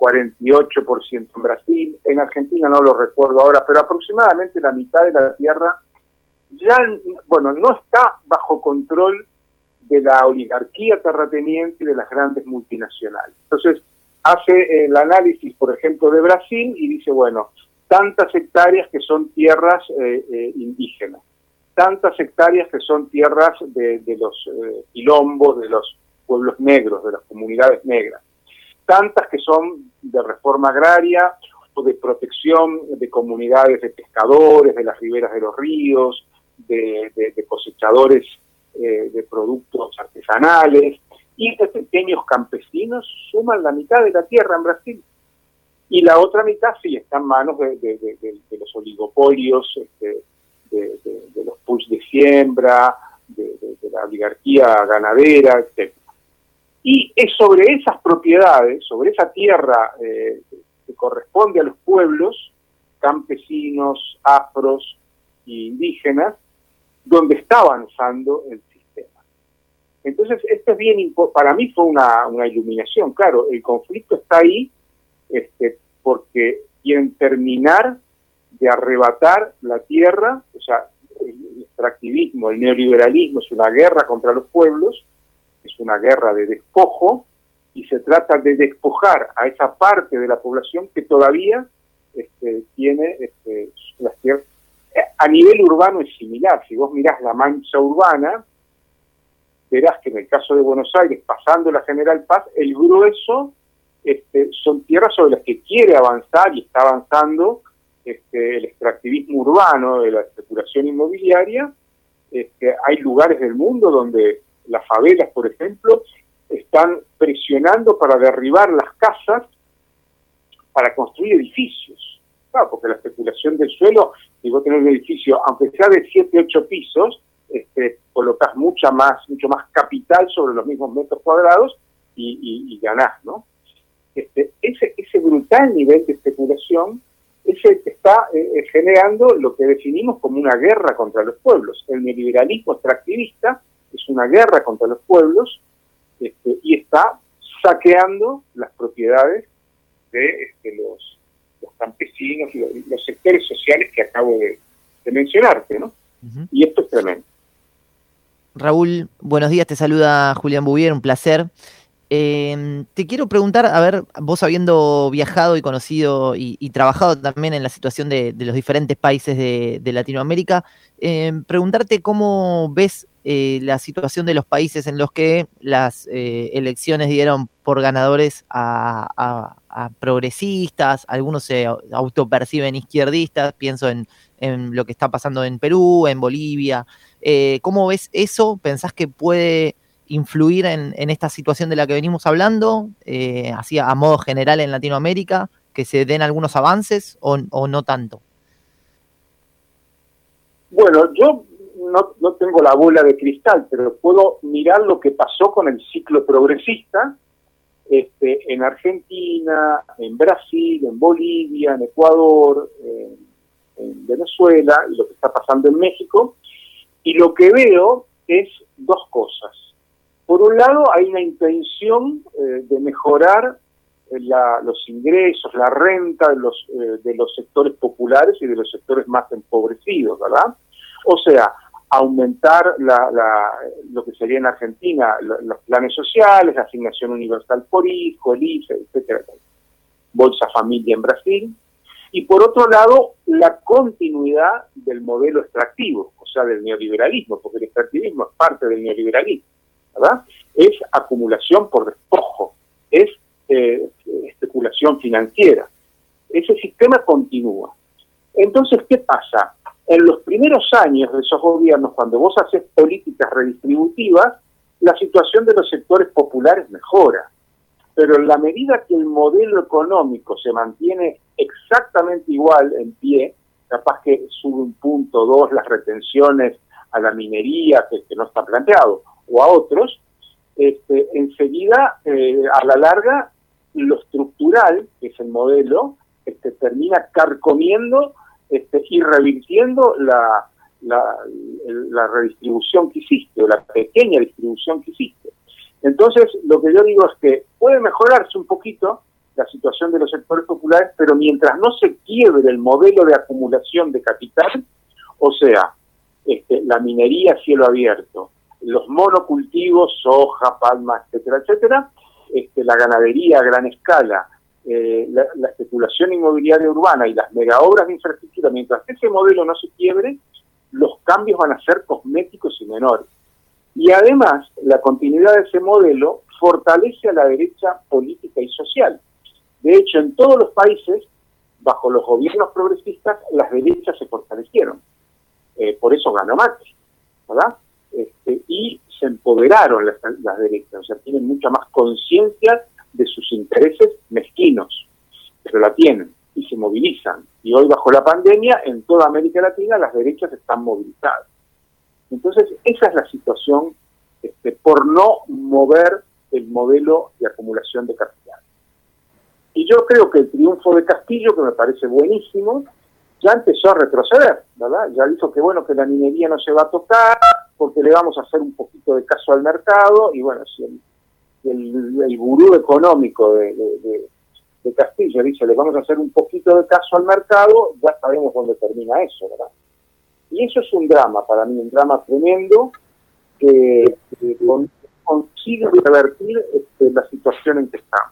48% en Brasil, en Argentina no lo recuerdo ahora, pero aproximadamente la mitad de la tierra ya, no está bajo control de la oligarquía terrateniente y de las grandes multinacionales. Entonces, hace el análisis, por ejemplo, de Brasil y dice, tantas hectáreas que son tierras indígenas, tantas hectáreas que son tierras de los quilombos, de los pueblos negros, de las comunidades negras, tantas que son de reforma agraria o de protección de comunidades de pescadores, de las riberas de los ríos, de cosechadores de productos artesanales, y de pequeños campesinos suman la mitad de la tierra en Brasil. Y la otra mitad sí está en manos de los oligopolios, de los pools de siembra, de la oligarquía ganadera, etc. Y es sobre esas propiedades, sobre esa tierra que corresponde a los pueblos, campesinos, afros e indígenas, donde está avanzando el sistema. Entonces, esto es bien importante. Para mí fue una iluminación. Claro, el conflicto está ahí porque quieren terminar de arrebatar la tierra, o sea, el extractivismo, el neoliberalismo es una guerra contra los pueblos, es una guerra de despojo, y se trata de despojar a esa parte de la población que todavía tiene las tierras. A nivel urbano es similar. Si vos mirás la mancha urbana, verás que en el caso de Buenos Aires, pasando la General Paz, el grueso son tierras sobre las que quiere avanzar y está avanzando el extractivismo urbano de la especulación inmobiliaria. Hay lugares del mundo donde las favelas, por ejemplo, están presionando para derribar las casas para construir edificios. Claro, porque la especulación del suelo, si vos tenés un edificio, aunque sea de 7, 8 pisos, colocás mucho más capital sobre los mismos metros cuadrados y ganás, ¿no? Ese brutal nivel de especulación está generando lo que definimos como una guerra contra los pueblos. El neoliberalismo extractivista es una guerra contra los pueblos y está saqueando las propiedades de los campesinos y los sectores sociales que acabo de mencionarte, ¿no? Uh-huh. Y esto es tremendo. Raúl, buenos días, te saluda Julián Bouvier, un placer. Te quiero preguntar, a ver, vos habiendo viajado y conocido y trabajado también en la situación de los diferentes países de Latinoamérica, preguntarte cómo ves la situación de los países en los que las elecciones dieron por ganadores a progresistas, algunos se autoperciben izquierdistas, pienso en lo que está pasando en Perú, en Bolivia. ¿Cómo ves eso? ¿Pensás que puede influir en esta situación de la que venimos hablando, así a modo general en Latinoamérica, que se den algunos avances o no tanto? Bueno, yo no tengo la bola de cristal, pero puedo mirar lo que pasó con el ciclo progresista en Argentina, en Brasil, en Bolivia, en Ecuador, en Venezuela, y lo que está pasando en México, y lo que veo es dos cosas. Por un lado, hay una intención de mejorar los ingresos, la renta de los sectores populares y de los sectores más empobrecidos, ¿verdad? O sea, aumentar lo que sería en Argentina los planes sociales, la asignación universal por hijo, el IFE, etcétera, Bolsa Familia en Brasil. Y por otro lado, la continuidad del modelo extractivo, o sea, del neoliberalismo, porque el extractivismo es parte del neoliberalismo, ¿verdad? Es acumulación por despojo, es especulación financiera. Ese sistema continúa. Entonces, ¿qué pasa? En los primeros años de esos gobiernos, cuando vos haces políticas redistributivas, la situación de los sectores populares mejora. Pero en la medida que el modelo económico se mantiene exactamente igual en pie, capaz que sube 1 punto, 2 las retenciones a la minería, que no está planteado, o a otros, enseguida, a la larga, lo estructural, que es el modelo, termina carcomiendo y revirtiendo la redistribución que hiciste, o la pequeña distribución que hiciste. Entonces, lo que yo digo es que puede mejorarse un poquito la situación de los sectores populares, pero mientras no se quiebre el modelo de acumulación de capital, o sea, la minería a cielo abierto, los monocultivos, soja, palma, etcétera, etcétera, la ganadería a gran escala, la especulación inmobiliaria urbana y las megaobras de infraestructura, mientras ese modelo no se quiebre, los cambios van a ser cosméticos y menores. Y además, la continuidad de ese modelo fortalece a la derecha política y social. De hecho, en todos los países, bajo los gobiernos progresistas, las derechas se fortalecieron. Por eso ganó Macri, ¿verdad? Y se empoderaron las derechas, o sea, tienen mucha más conciencia de sus intereses mezquinos, pero la tienen y se movilizan. Y hoy, bajo la pandemia, en toda América Latina, las derechas están movilizadas. Entonces, esa es la situación por no mover el modelo de acumulación de capital. Y yo creo que el triunfo de Castillo, que me parece buenísimo, ya empezó a retroceder, ¿verdad? Ya dijo que bueno, que la minería no se va a tocar, porque le vamos a hacer un poquito de caso al mercado, y bueno, si el gurú económico de Castillo dice, le vamos a hacer un poquito de caso al mercado, ya sabemos dónde termina eso, ¿verdad? Y eso es un drama, para mí, un drama tremendo, que consigue revertir la situación en que estamos.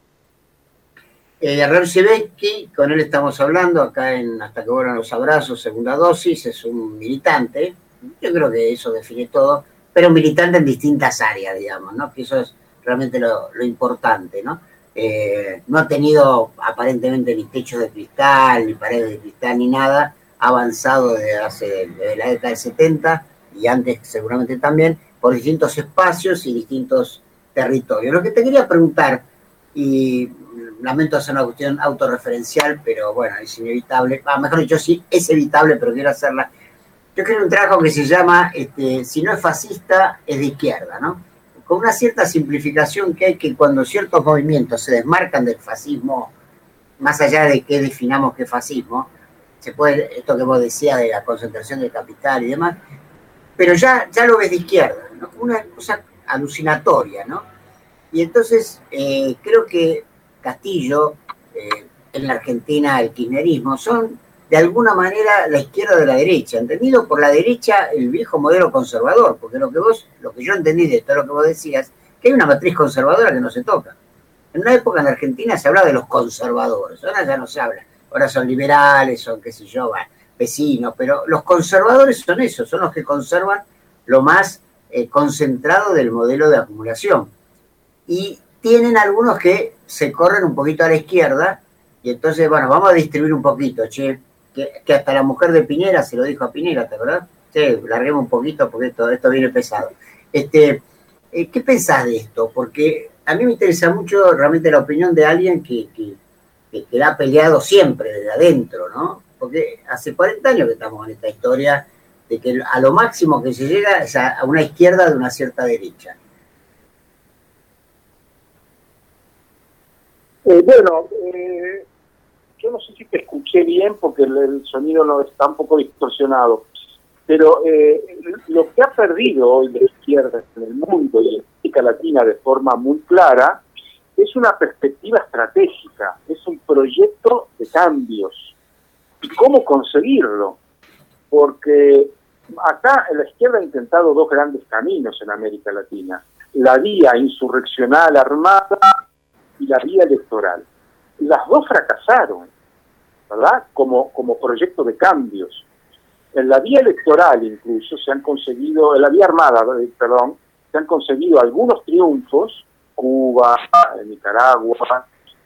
Raúl Sebesky, con él estamos hablando acá en Hasta que vuelvan los abrazos, segunda dosis, es un militante, yo creo que eso define todo, pero un militante en distintas áreas, digamos, ¿no? Que eso es realmente lo importante, ¿no? No ha tenido aparentemente ni techos de cristal, ni paredes de cristal, ni nada, ha avanzado desde la década del 70 y antes seguramente también, por distintos espacios y distintos territorios. Lo que te quería preguntar, y lamento hacer una cuestión autorreferencial, pero bueno, es inevitable, mejor dicho, sí, es evitable, pero quiero hacerla. Yo creo un trabajo que se llama, si no es fascista, es de izquierda, ¿no? Con una cierta simplificación que hay, que cuando ciertos movimientos se desmarcan del fascismo, más allá de que definamos qué fascismo, se puede, esto que vos decías de la concentración del capital y demás, pero ya lo ves de izquierda, ¿no? Una cosa alucinatoria, ¿no? Y entonces creo que Castillo, en la Argentina el kirchnerismo, son de alguna manera la izquierda de la derecha, entendido por la derecha el viejo modelo conservador, porque lo que yo entendí de todo lo que vos decías, que hay una matriz conservadora que no se toca. En una época en Argentina se hablaba de los conservadores, ahora ya no se habla, ahora son liberales, son qué sé yo, vecinos, pero los conservadores son esos, son los que conservan lo más concentrado del modelo de acumulación. Y tienen algunos que se corren un poquito a la izquierda, y entonces, bueno, vamos a distribuir un poquito, che, que hasta la mujer de Piñera se lo dijo a Piñera, ¿te acordás? Che, larguemos un poquito porque esto viene pesado. ¿Qué pensás de esto? Porque a mí me interesa mucho realmente la opinión de alguien que la ha peleado siempre desde adentro, ¿no? Porque hace 40 años que estamos en esta historia de que a lo máximo que se llega es a una izquierda de una cierta derecha. Yo no sé si te escuché bien porque el sonido no está un poco distorsionado, pero lo que ha perdido hoy la izquierda en el mundo y en América Latina de forma muy clara es una perspectiva estratégica, es un proyecto de cambios. ¿Y cómo conseguirlo? Porque acá la izquierda ha intentado dos grandes caminos en América Latina: la vía insurreccional armada y la vía electoral. Las dos fracasaron, ¿verdad? Como proyecto de cambios. En la vía electoral incluso se han conseguido, en la vía armada, se han conseguido algunos triunfos, Cuba, Nicaragua,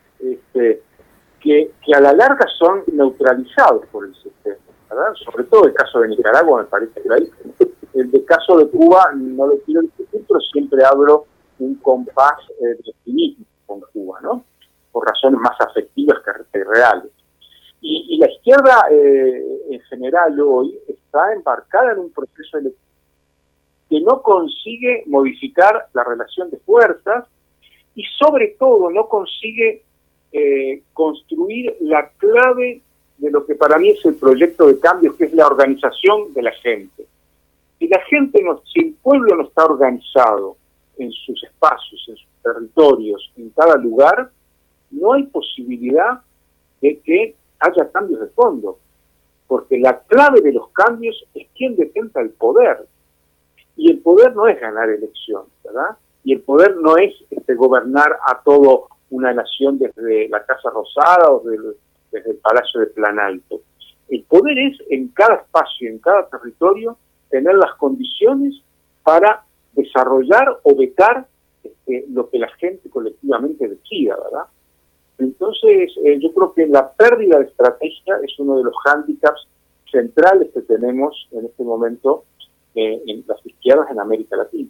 que a la larga son neutralizados por el sistema, ¿verdad? Sobre todo el caso de Nicaragua me parece clarísimo. El caso de Cuba no lo quiero discutir, pero siempre abro un compás de optimismo con Cuba, ¿no? Por razones más afectivas que reales. Y la izquierda en general hoy está embarcada en un proceso electoral que no consigue modificar la relación de fuerzas y sobre todo no consigue construir la clave de lo que para mí es el proyecto de cambio, que es la organización de la gente. Si la gente, si el pueblo no está organizado en sus espacios, en sus territorios, en cada lugar, no hay posibilidad de que haya cambios de fondo, porque la clave de los cambios es quién detenta el poder, y el poder no es ganar elecciones, ¿verdad? Y el poder no es gobernar a toda una nación desde la Casa Rosada o desde el Palacio de Planalto. El poder es en cada espacio, en cada territorio, tener las condiciones para desarrollar o vetar lo que la gente colectivamente decida, ¿verdad? Entonces, yo creo que la pérdida de estrategia es uno de los hándicaps centrales que tenemos en este momento en las izquierdas en América Latina.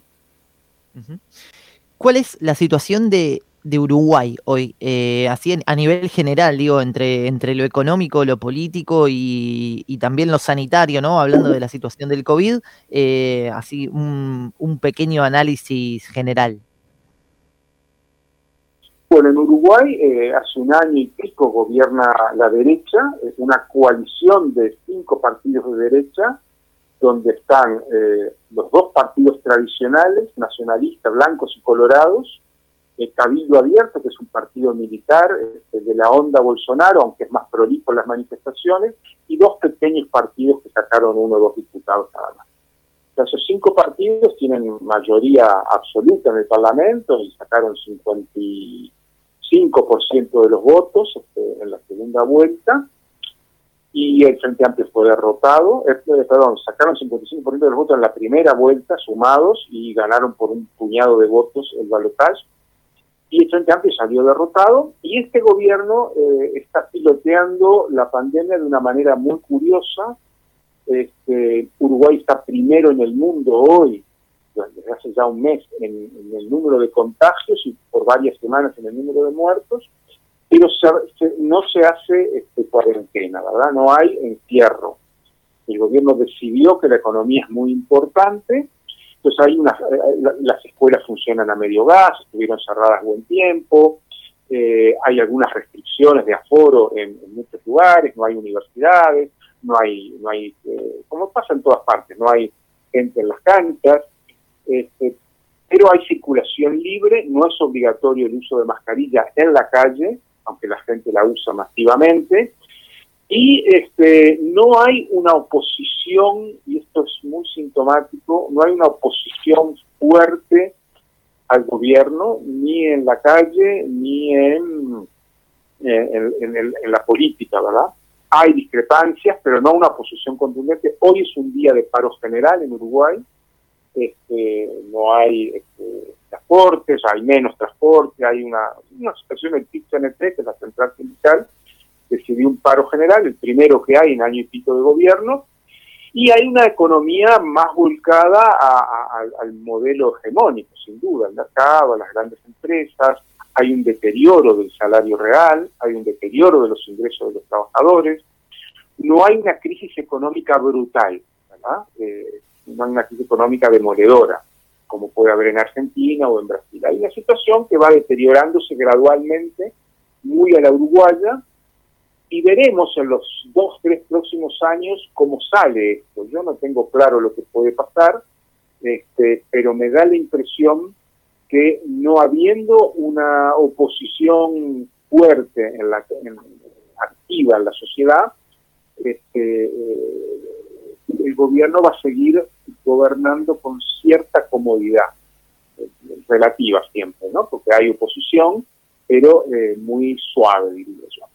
¿Cuál es la situación de Uruguay hoy? Así a nivel general, digo, entre lo económico, lo político y también lo sanitario, ¿no? Hablando de la situación del COVID, así un pequeño análisis general. Bueno, en Uruguay hace un año y pico gobierna la derecha, es una coalición de 5 partidos de derecha, donde están los 2 partidos tradicionales, nacionalistas, blancos y colorados, Cabildo Abierto, que es un partido militar de la onda Bolsonaro, aunque es más prolijo en las manifestaciones, y 2 pequeños partidos que sacaron 1 o 2 diputados nada más. Esos 5 partidos tienen mayoría absoluta en el Parlamento y sacaron 55% de los votos en la segunda vuelta, y el Frente Amplio fue derrotado, sacaron 55% de los votos en la primera vuelta sumados y ganaron por un puñado de votos el balotaje, y el Frente Amplio salió derrotado, y este gobierno está piloteando la pandemia de una manera muy curiosa. Uruguay está primero en el mundo hoy, desde hace ya un mes, en el número de contagios y por varias semanas en el número de muertos, pero no se hace cuarentena, ¿verdad? No hay encierro. El gobierno decidió que la economía es muy importante, entonces las escuelas funcionan a medio gas, estuvieron cerradas buen tiempo, hay algunas restricciones de aforo en muchos lugares, no hay universidades, no hay como pasa en todas partes, no hay gente en las canchas, pero hay circulación libre, no es obligatorio el uso de mascarilla en la calle, aunque la gente la usa masivamente, Y no hay una oposición, y esto es muy sintomático, no hay una oposición fuerte al gobierno, ni en la calle, ni en la política, ¿verdad? Hay discrepancias, pero no una oposición contundente. Hoy es un día de paro general en Uruguay, no hay transportes, hay menos transporte, hay una situación del PIT-CNT, que es la central sindical, decidió un paro general, el primero que hay en año y pico de gobierno, y hay una economía más volcada al modelo hegemónico, sin duda, al mercado, a las grandes empresas. Hay un deterioro del salario real, hay un deterioro de los ingresos de los trabajadores. No hay una crisis económica brutal, ¿verdad? No hay una crisis económica demoledora, como puede haber en Argentina o en Brasil. Hay una situación que va deteriorándose gradualmente, muy a la uruguaya, y veremos en los 2-3 próximos años cómo sale esto. Yo no tengo claro lo que puede pasar, pero me da la impresión que no habiendo una oposición fuerte activa en la sociedad, el gobierno va a seguir gobernando con cierta comodidad, relativa siempre, ¿no? Porque hay oposición, pero muy suave, diría yo.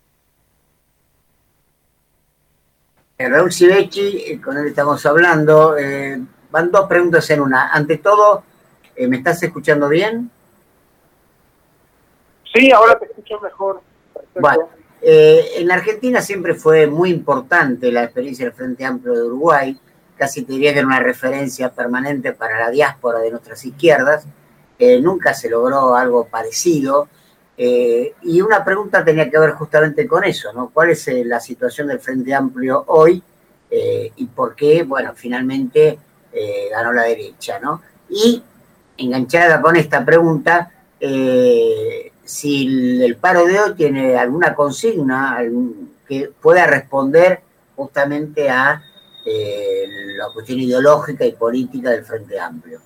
Raúl Sivecki, con él estamos hablando. Van dos preguntas en una. Ante todo, ¿me estás escuchando bien? Sí, ahora te escucho mejor. Perfecto. Bueno, en Argentina siempre fue muy importante la experiencia del Frente Amplio de Uruguay. Casi te diría que era una referencia permanente para la diáspora de nuestras izquierdas. Nunca se logró algo parecido. Y una pregunta tenía que ver justamente con eso, ¿no? ¿Cuál es la situación del Frente Amplio hoy y por qué, bueno, finalmente ganó la derecha, ¿no? Y enganchada con esta pregunta, si el paro de hoy tiene alguna consigna que pueda responder justamente a la cuestión ideológica y política del Frente Amplio.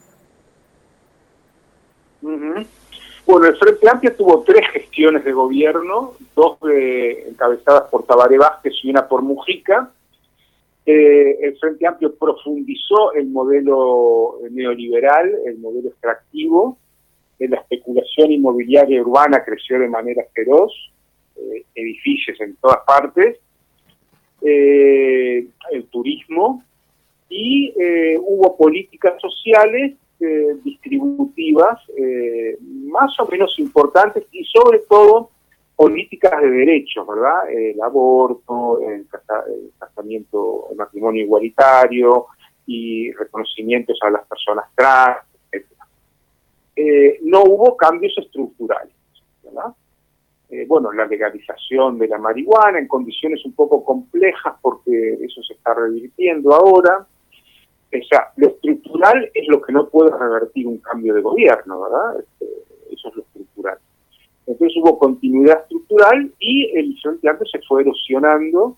Uh-huh. Bueno, el Frente Amplio tuvo 3 gestiones de gobierno, 2 encabezadas por Tabaré Vázquez y una por Mujica. El Frente Amplio profundizó el modelo neoliberal, el modelo extractivo. La especulación inmobiliaria urbana creció de manera feroz, edificios en todas partes, el turismo, y hubo políticas sociales distributivas más o menos importantes, y sobre todo políticas de derechos, ¿verdad? El aborto, el casamiento, el matrimonio igualitario y reconocimientos a las personas trans, etc. No hubo cambios estructurales, ¿verdad? Bueno, la legalización de la marihuana en condiciones un poco complejas, porque eso se está revirtiendo ahora. O sea, lo estructural es lo que no puede revertir un cambio de gobierno, ¿verdad? Eso es lo estructural. Entonces hubo continuidad estructural y el Frente Amplio se fue erosionando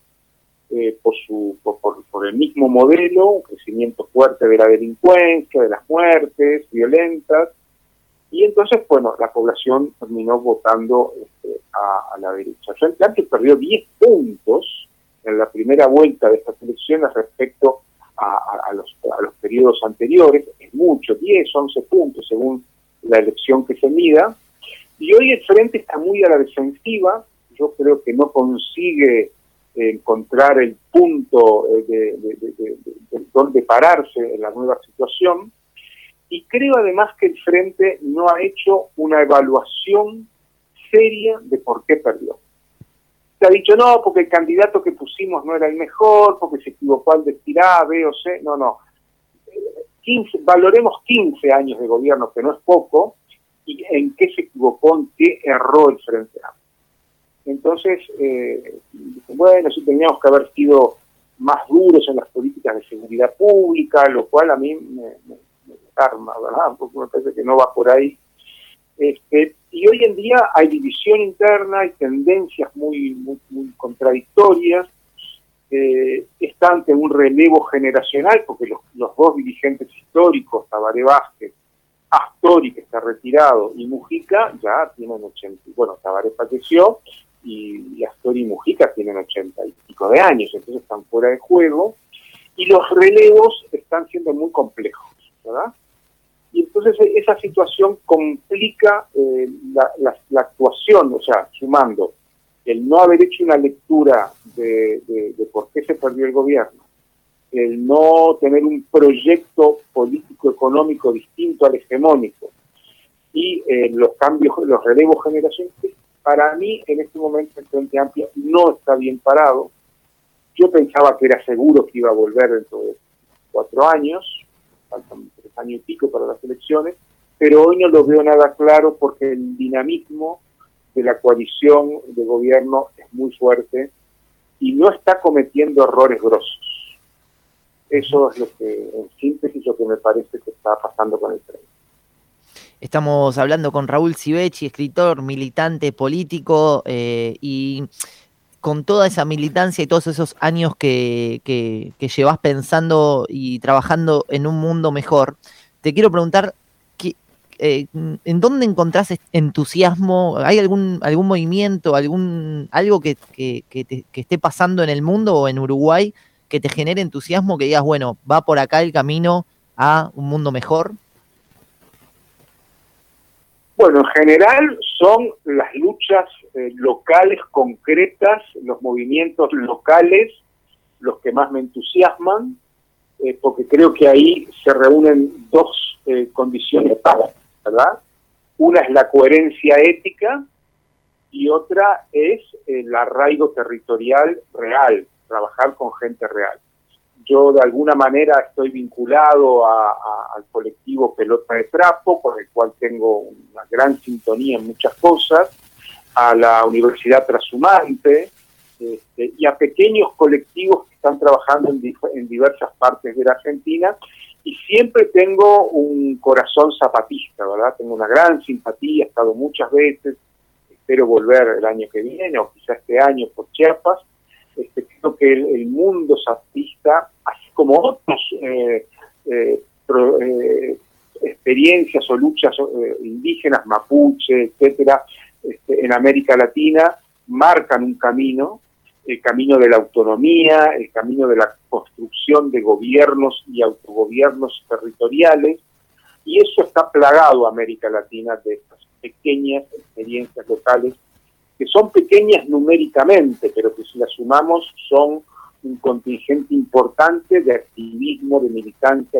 por el mismo modelo, un crecimiento fuerte de la delincuencia, de las muertes violentas, y entonces, bueno, la población terminó votando a la derecha. El Frente Amplio perdió 10 puntos en la primera vuelta de estas elecciones respecto a los periodos anteriores, es mucho, 10, 11 puntos según la elección que se mida, y hoy el Frente está muy a la defensiva. Yo creo que no consigue encontrar el punto de donde pararse en la nueva situación, y creo además que el Frente no ha hecho una evaluación seria de por qué perdió. Se ha dicho, no, porque el candidato que pusimos no era el mejor, porque se equivocó al decir A, B o C. No. Valoremos 15 años de gobierno, que no es poco, y en qué se equivocó, en qué erró el Frente Amplio. Entonces, bueno, sí teníamos que haber sido más duros en las políticas de seguridad pública, lo cual a mí me arma, ¿verdad? Porque me parece que no va por ahí. Y hoy en día hay división interna, hay tendencias muy contradictorias, está ante un relevo generacional, porque los 2 dirigentes históricos, Tabaré Vázquez, Astori, que está retirado, y Mujica, ya tienen 80, bueno, Tabaré falleció, y Astori y Mujica tienen 80 y pico de años, entonces están fuera de juego, y los relevos están siendo muy complejos, ¿verdad? Y entonces esa situación complica la actuación, o sea, sumando el no haber hecho una lectura de por qué se perdió el gobierno, el no tener un proyecto político-económico distinto al hegemónico, y los cambios, los relevos generacionales, para mí en este momento el Frente Amplio no está bien parado. Yo pensaba que era seguro que iba a volver dentro de 4 años, faltan 3 años y pico para las elecciones, pero hoy no lo veo nada claro porque el dinamismo de la coalición de gobierno es muy fuerte y no está cometiendo errores grosos. Eso es lo que, en síntesis, lo que me parece que está pasando con el Frente. Estamos hablando con Raúl Civechi, escritor, militante, político, y con toda esa militancia y todos esos años que llevas pensando y trabajando en un mundo mejor, te quiero preguntar, ¿en dónde encontrás entusiasmo? ¿Hay algún movimiento, algo que esté pasando en el mundo o en Uruguay que te genere entusiasmo, que digas, bueno, va por acá el camino a un mundo mejor? Bueno, en general son las luchas locales concretas, los movimientos locales, los que más me entusiasman, porque creo que ahí se reúnen 2 condiciones básicas, ¿verdad? Una es la coherencia ética y otra es el arraigo territorial real, trabajar con gente real. Yo de alguna manera estoy vinculado al colectivo Pelota de Trapo, con el cual tengo una gran sintonía en muchas cosas, a la Universidad Trashumante, y a pequeños colectivos que están trabajando en diversas partes de la Argentina, y siempre tengo un corazón zapatista, ¿verdad? Tengo una gran simpatía, he estado muchas veces, espero volver el año que viene, o quizás este año por Chiapas. Creo que el mundo zapatista, así como otras experiencias o luchas indígenas, mapuche, etcétera, en América Latina, marcan un camino, el camino de la autonomía, el camino de la construcción de gobiernos y autogobiernos territoriales, y eso está plagado a América Latina de estas pequeñas experiencias locales, que son pequeñas numéricamente, pero que si las sumamos son un contingente importante de activismo, de militancia,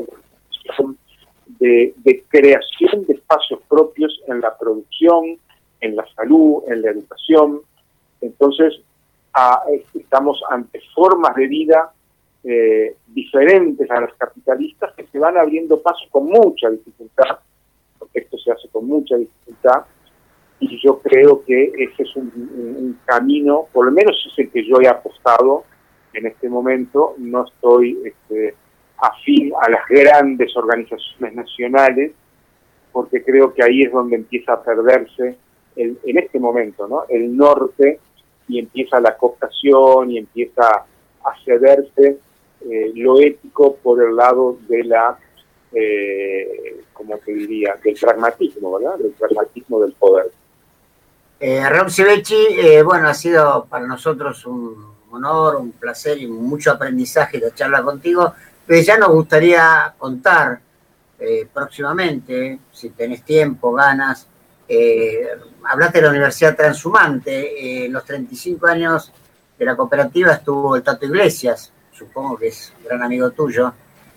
de creación de espacios propios en la producción, en la salud, en la educación. Entonces, estamos ante formas de vida diferentes a las capitalistas que se van abriendo paso con mucha dificultad, porque esto se hace con mucha dificultad, y yo creo que ese es un camino, por lo menos es el que yo he apostado en este momento. No estoy afín a las grandes organizaciones nacionales, porque creo que ahí es donde empieza a perderse, en este momento, ¿no?, el norte, y empieza la cooptación y empieza a cederse lo ético por el lado de la, ¿cómo te diría?, del pragmatismo, ¿verdad?, del pragmatismo del poder. Raúl Civechi, bueno, ha sido para nosotros un honor, un placer y mucho aprendizaje la charla contigo, pero ya nos gustaría contar próximamente, si tenés tiempo, ganas, hablaste de la Universidad Trashumante, en los 35 años de la cooperativa estuvo el Tato Iglesias, supongo que es un gran amigo tuyo,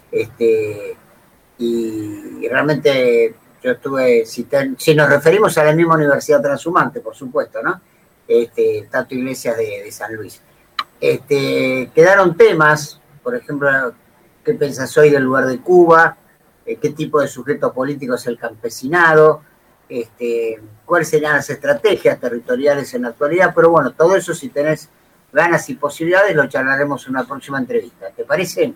y realmente yo estuve, si nos referimos a la misma Universidad Trashumante, por supuesto, ¿no? Tato Iglesias de San Luis. Quedaron temas, por ejemplo, ¿qué pensás hoy del lugar de Cuba? ¿Qué tipo de sujeto político es el campesinado? ¿Cuáles serían las estrategias territoriales en la actualidad? Pero bueno, todo eso, si tenés ganas y posibilidades, lo charlaremos en una próxima entrevista. ¿Te parece?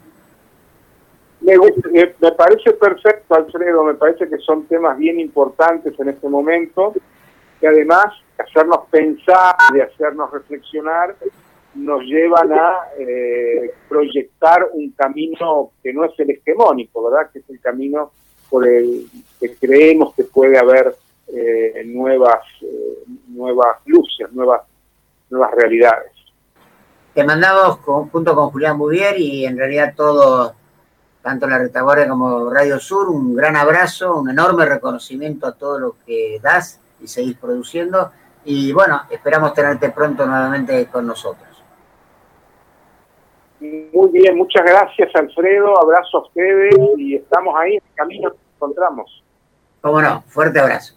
Me parece perfecto, Alfredo. Me parece que son temas bien importantes en este momento, que además de hacernos pensar, de hacernos reflexionar, nos llevan a proyectar un camino que no es el hegemónico, ¿verdad?, que es el camino por el que creemos que puede haber nuevas luces, nuevas nuevas realidades. Te mandamos junto con Julián Bouvier y en realidad todo, tanto la Retaguardia como Radio Sur, un gran abrazo, un enorme reconocimiento a todo lo que das y seguís produciendo. Y bueno, esperamos tenerte pronto nuevamente con nosotros. Muy bien, muchas gracias, Alfredo, abrazo a ustedes y estamos ahí en el camino, nos encontramos. Cómo no, fuerte abrazo.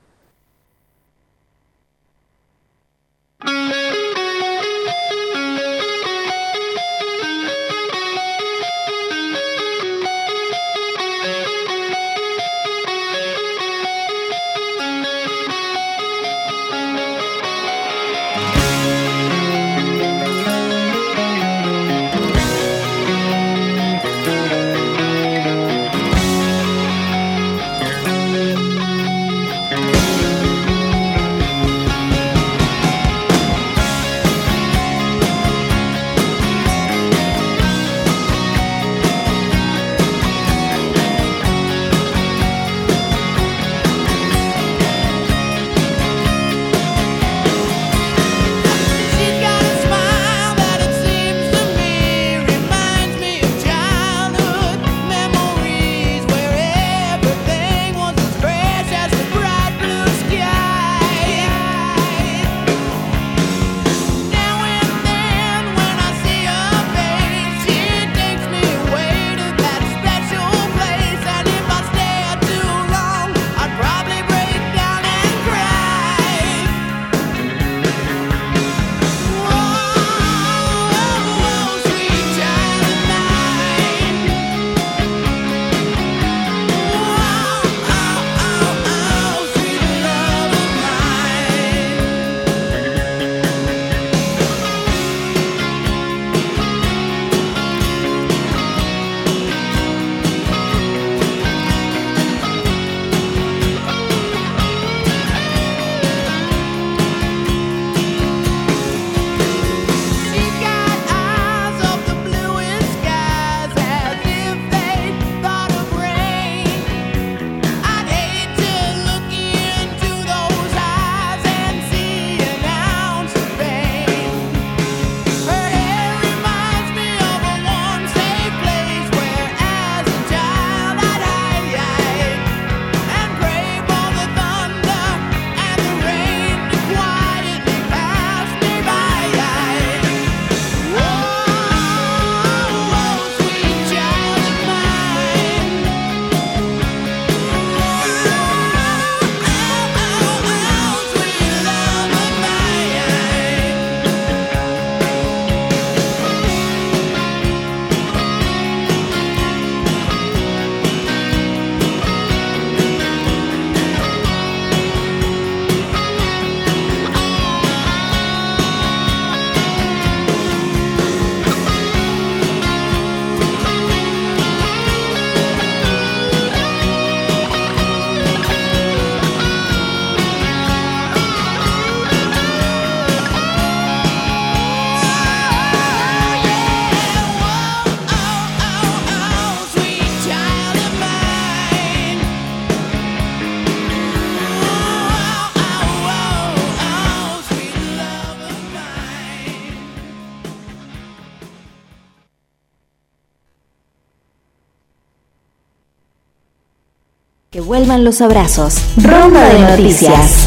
Que vuelvan los abrazos. Ronda de noticias.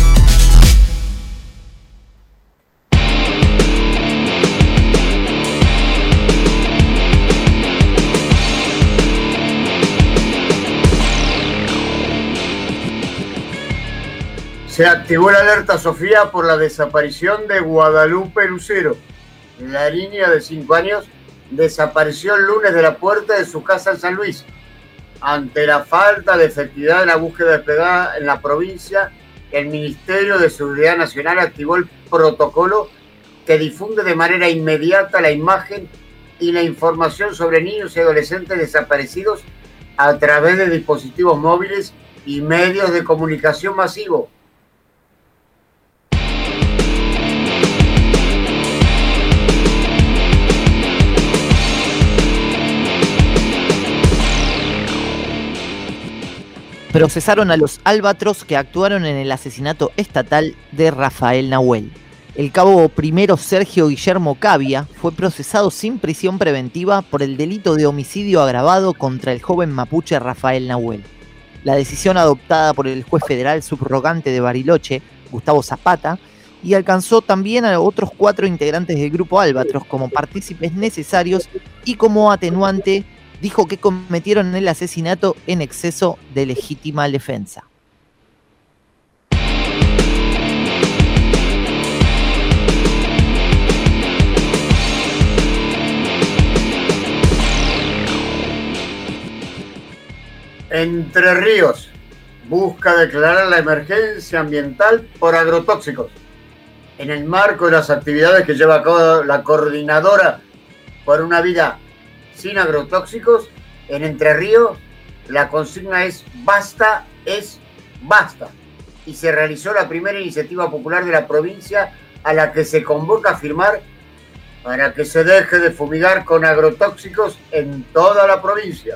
Se activó la alerta Sofía por la desaparición de Guadalupe Lucero. La niña de 5 años desapareció el lunes de la puerta de su casa en San Luis. Ante la falta de efectividad en la búsqueda desplegada en la provincia, el Ministerio de Seguridad Nacional activó el protocolo que difunde de manera inmediata la imagen y la información sobre niños y adolescentes desaparecidos a través de dispositivos móviles y medios de comunicación masivos. Procesaron a los Albatros que actuaron en el asesinato estatal de Rafael Nahuel. El cabo primero Sergio Guillermo Cavia fue procesado sin prisión preventiva por el delito de homicidio agravado contra el joven mapuche Rafael Nahuel. La decisión adoptada por el juez federal subrogante de Bariloche, Gustavo Zapata, y alcanzó también a otros 4 integrantes del grupo Albatros como partícipes necesarios y como atenuante dijo que cometieron el asesinato en exceso de legítima defensa. Entre Ríos busca declarar la emergencia ambiental por agrotóxicos. En el marco de las actividades que lleva a cabo la Coordinadora por una Vida Sin Agrotóxicos, en Entre Ríos, la consigna es basta, y se realizó la primera iniciativa popular de la provincia a la que se convoca a firmar para que se deje de fumigar con agrotóxicos en toda la provincia.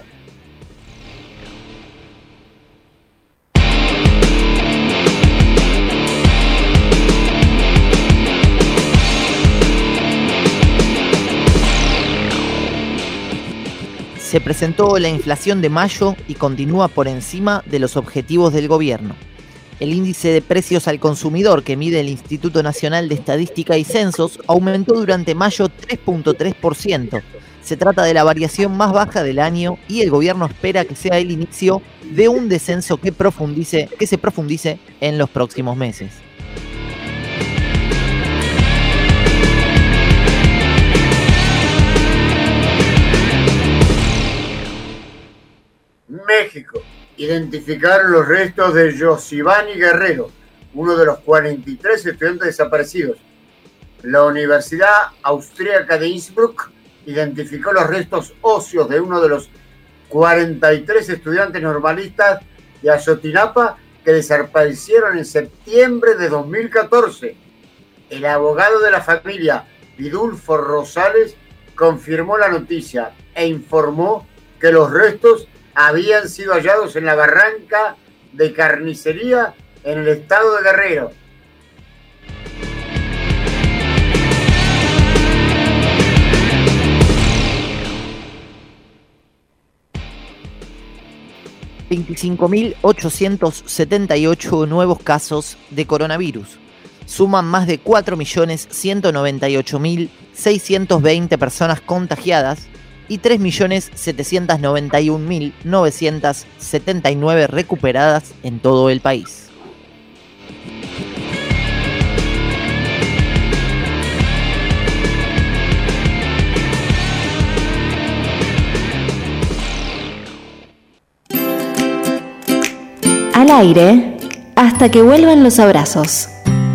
Se presentó la inflación de mayo y continúa por encima de los objetivos del gobierno. El índice de precios al consumidor que mide el Instituto Nacional de Estadística y Censos aumentó durante mayo 3.3%. Se trata de la variación más baja del año y el gobierno espera que sea el inicio de un descenso que se profundice en los próximos meses. México. Identificaron los restos de Josivani Guerrero, uno de los 43 estudiantes desaparecidos. La Universidad Austríaca de Innsbruck identificó los restos óseos de uno de los 43 estudiantes normalistas de Ayotzinapa que desaparecieron en septiembre de 2014. El abogado de la familia, Vidulfo Rosales, confirmó la noticia e informó que los restos habían sido hallados en la barranca de Carnicería en el estado de Guerrero. ...25.878 nuevos casos de coronavirus. Suman más de 4.198.620 personas contagiadas y 3.791.979 recuperadas en todo el país. Al aire, hasta que vuelvan los abrazos.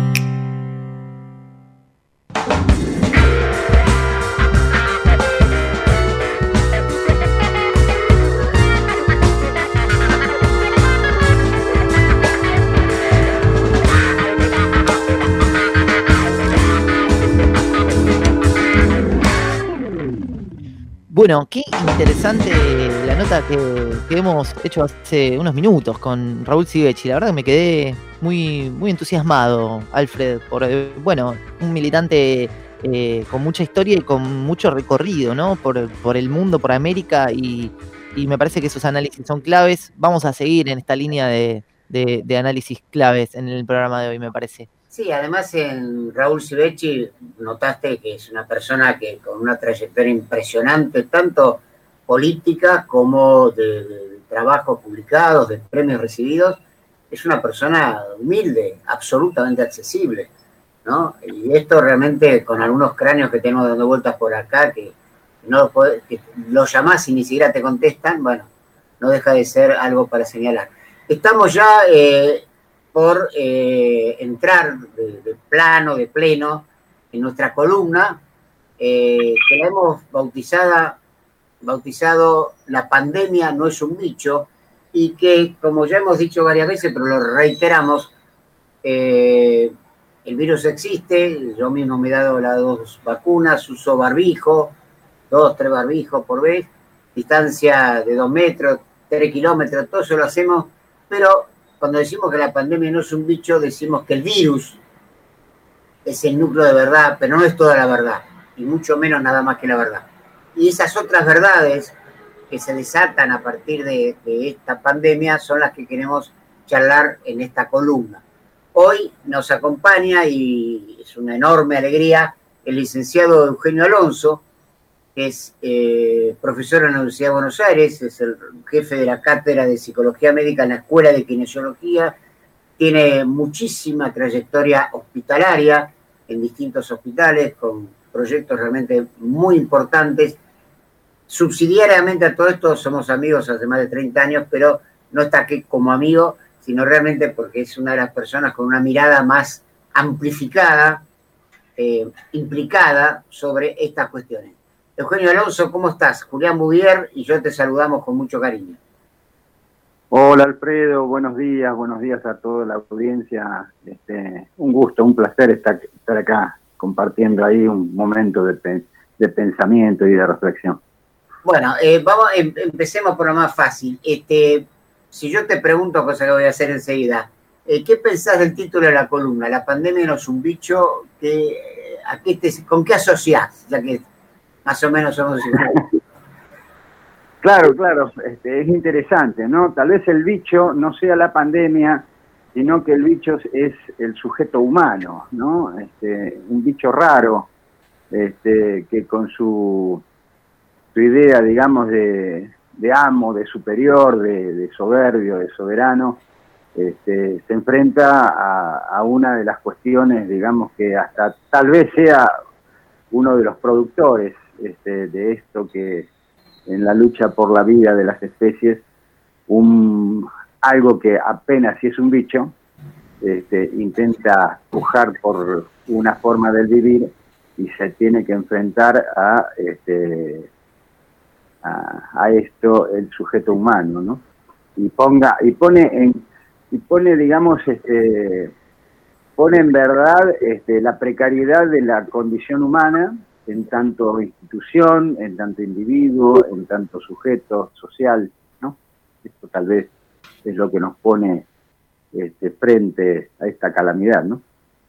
Bueno, qué interesante la nota que hemos hecho hace unos minutos con Raúl Sivechi. La verdad que me quedé muy, muy entusiasmado, Alfred, por un militante con mucha historia y con mucho recorrido, ¿no? Por el mundo, por América, y me parece que esos análisis son claves. Vamos a seguir en esta línea de análisis claves en el programa de hoy, me parece. Sí, además en Raúl Sivechi notaste que es una persona que con una trayectoria impresionante, tanto política como de trabajos publicados, de premios recibidos. Es una persona humilde, absolutamente accesible, ¿no? Y esto realmente con algunos cráneos que tenemos dando vueltas por acá, que los llamás y ni siquiera te contestan, bueno, no deja de ser algo para señalar. Estamos ya por entrar de pleno en nuestra columna, que la hemos bautizado La pandemia no es un bicho, y que, como ya hemos dicho varias veces, pero lo reiteramos, el virus existe. Yo mismo me he dado las 2 vacunas, uso barbijo, 2, 3 barbijos por vez, distancia de 2 metros, 3 kilómetros, todo eso lo hacemos, pero cuando decimos que la pandemia no es un bicho, decimos que el virus es el núcleo de verdad, pero no es toda la verdad, y mucho menos nada más que la verdad. Y esas otras verdades que se desatan a partir de esta pandemia son las que queremos charlar en esta columna. Hoy nos acompaña, y es una enorme alegría, el licenciado Eugenio Alonso, que es profesor en la Universidad de Buenos Aires, es el jefe de la cátedra de Psicología Médica en la Escuela de Kinesiología, tiene muchísima trayectoria hospitalaria en distintos hospitales, con proyectos realmente muy importantes. Subsidiariamente a todo esto somos amigos hace más de 30 años, pero no está aquí como amigo, sino realmente porque es una de las personas con una mirada más amplificada, implicada sobre estas cuestiones. Eugenio Alonso, ¿cómo estás? Julián Bouvier y yo te saludamos con mucho cariño. Hola Alfredo, buenos días a toda la audiencia. Un gusto, un placer estar acá compartiendo ahí un momento de pensamiento y de reflexión. Bueno, empecemos por lo más fácil. Si yo te pregunto, cosa que voy a hacer enseguida, ¿qué pensás del título de la columna? ¿La pandemia no es un bicho? ¿Con qué asociás? Ya que más o menos somos iguales. Claro, es interesante, ¿no? Tal vez el bicho no sea la pandemia, sino que el bicho es el sujeto humano, ¿no? Un bicho raro, que con su idea, digamos, de amo, de superior, de soberbio, de soberano, se enfrenta a una de las cuestiones, digamos, que hasta tal vez sea uno de los productores de esto que en la lucha por la vida de las especies, algo que apenas si es un bicho, intenta pujar por una forma del vivir y se tiene que enfrentar a esto el sujeto humano, ¿no? Pone en verdad la precariedad de la condición humana en tanto institución, en tanto individuo, en tanto sujeto social, ¿no? Esto tal vez es lo que nos pone frente a esta calamidad, ¿no?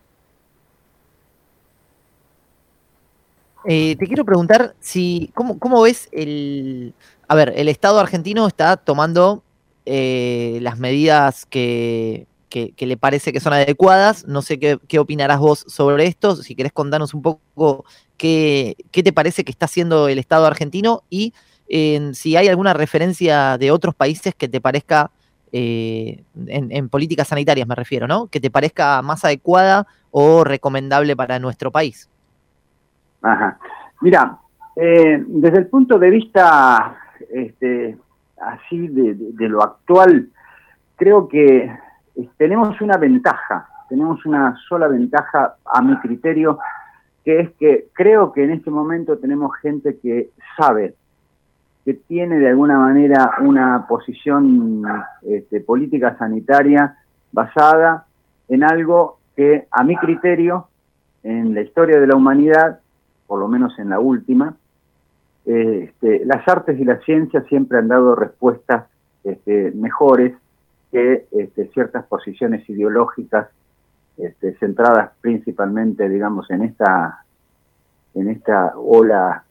Te quiero preguntar ¿cómo ves el Estado argentino está tomando las medidas que le parece que son adecuadas? No sé qué opinarás vos sobre esto, si querés contarnos un poco qué te parece que está haciendo el Estado argentino y si hay alguna referencia de otros países que te parezca, en políticas sanitarias me refiero, ¿no? Que te parezca más adecuada o recomendable para nuestro país. Ajá. Mira, desde el punto de vista así de lo actual, creo que tenemos una sola ventaja a mi criterio, que es que creo que en este momento tenemos gente que sabe, que tiene de alguna manera una posición política sanitaria basada en algo que a mi criterio, en la historia de la humanidad, por lo menos en la última, las artes y las ciencias siempre han dado respuestas mejores que ciertas posiciones ideológicas centradas principalmente, digamos, en esta ola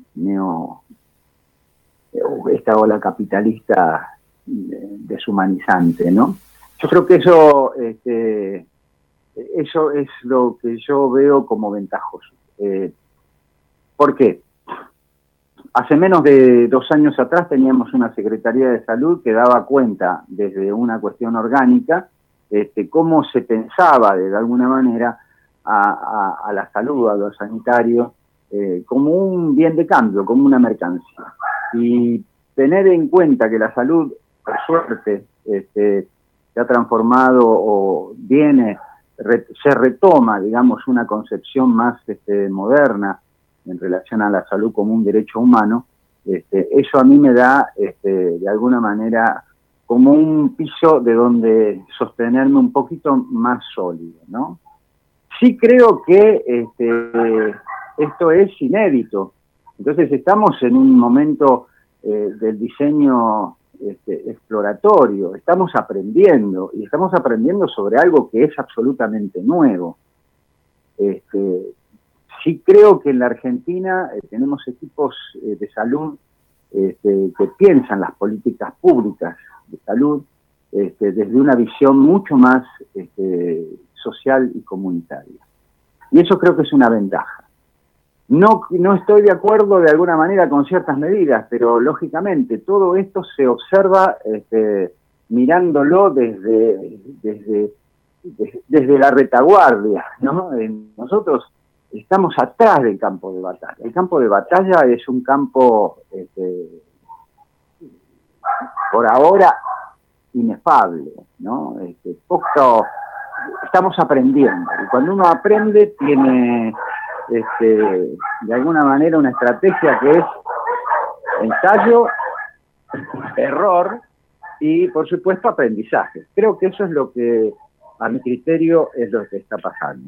esta ola capitalista deshumanizante, ¿no? Yo creo que eso es lo que yo veo como ventajoso. ¿Por qué? Hace menos de 2 años atrás teníamos una Secretaría de Salud que daba cuenta desde una cuestión orgánica cómo se pensaba de alguna manera a la salud, a lo sanitario, como un bien de cambio, como una mercancía. Y tener en cuenta que la salud, por suerte, se ha transformado o se retoma, digamos, una concepción más moderna en relación a la salud como un derecho humano, eso a mí me da, de alguna manera, como un piso de donde sostenerme un poquito más sólido, ¿no? Sí creo que esto es inédito. Entonces estamos en un momento del diseño exploratorio, estamos aprendiendo, y estamos aprendiendo sobre algo que es absolutamente nuevo. Sí creo que en la Argentina tenemos equipos de salud que piensan las políticas públicas de salud desde una visión mucho más social y comunitaria. Y eso creo que es una ventaja. No estoy de acuerdo de alguna manera con ciertas medidas, pero lógicamente todo esto se observa mirándolo desde la retaguardia, ¿no? Nosotros estamos atrás del campo de batalla. El campo de batalla es un campo, por ahora, inefable, ¿no? Estamos aprendiendo. Y cuando uno aprende, tiene, de alguna manera, una estrategia que es ensayo, error y, por supuesto, aprendizaje. Creo que eso es lo que, a mi criterio, es lo que está pasando.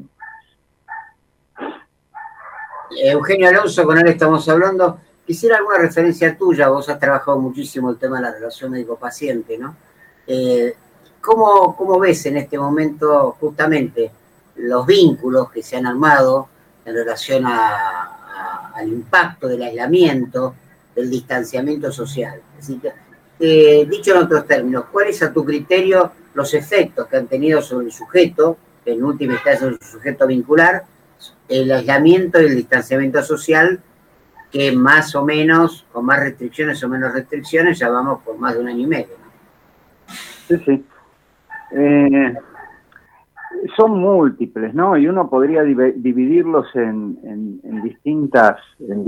Eugenio Alonso, con él estamos hablando. Quisiera alguna referencia tuya, vos has trabajado muchísimo el tema de la relación médico-paciente, ¿no? ¿Cómo ves en este momento justamente los vínculos que se han armado en relación al impacto del aislamiento, del distanciamiento social? Así que, dicho en otros términos, ¿cuáles a tu criterio los efectos que han tenido sobre el sujeto, en última instancia sobre el sujeto vincular, el aislamiento y el distanciamiento social, que más o menos, con más restricciones o menos restricciones, ya vamos por más de 1 año y medio, ¿no? Sí, sí. Son múltiples, ¿no? Y uno podría dividirlos en distintas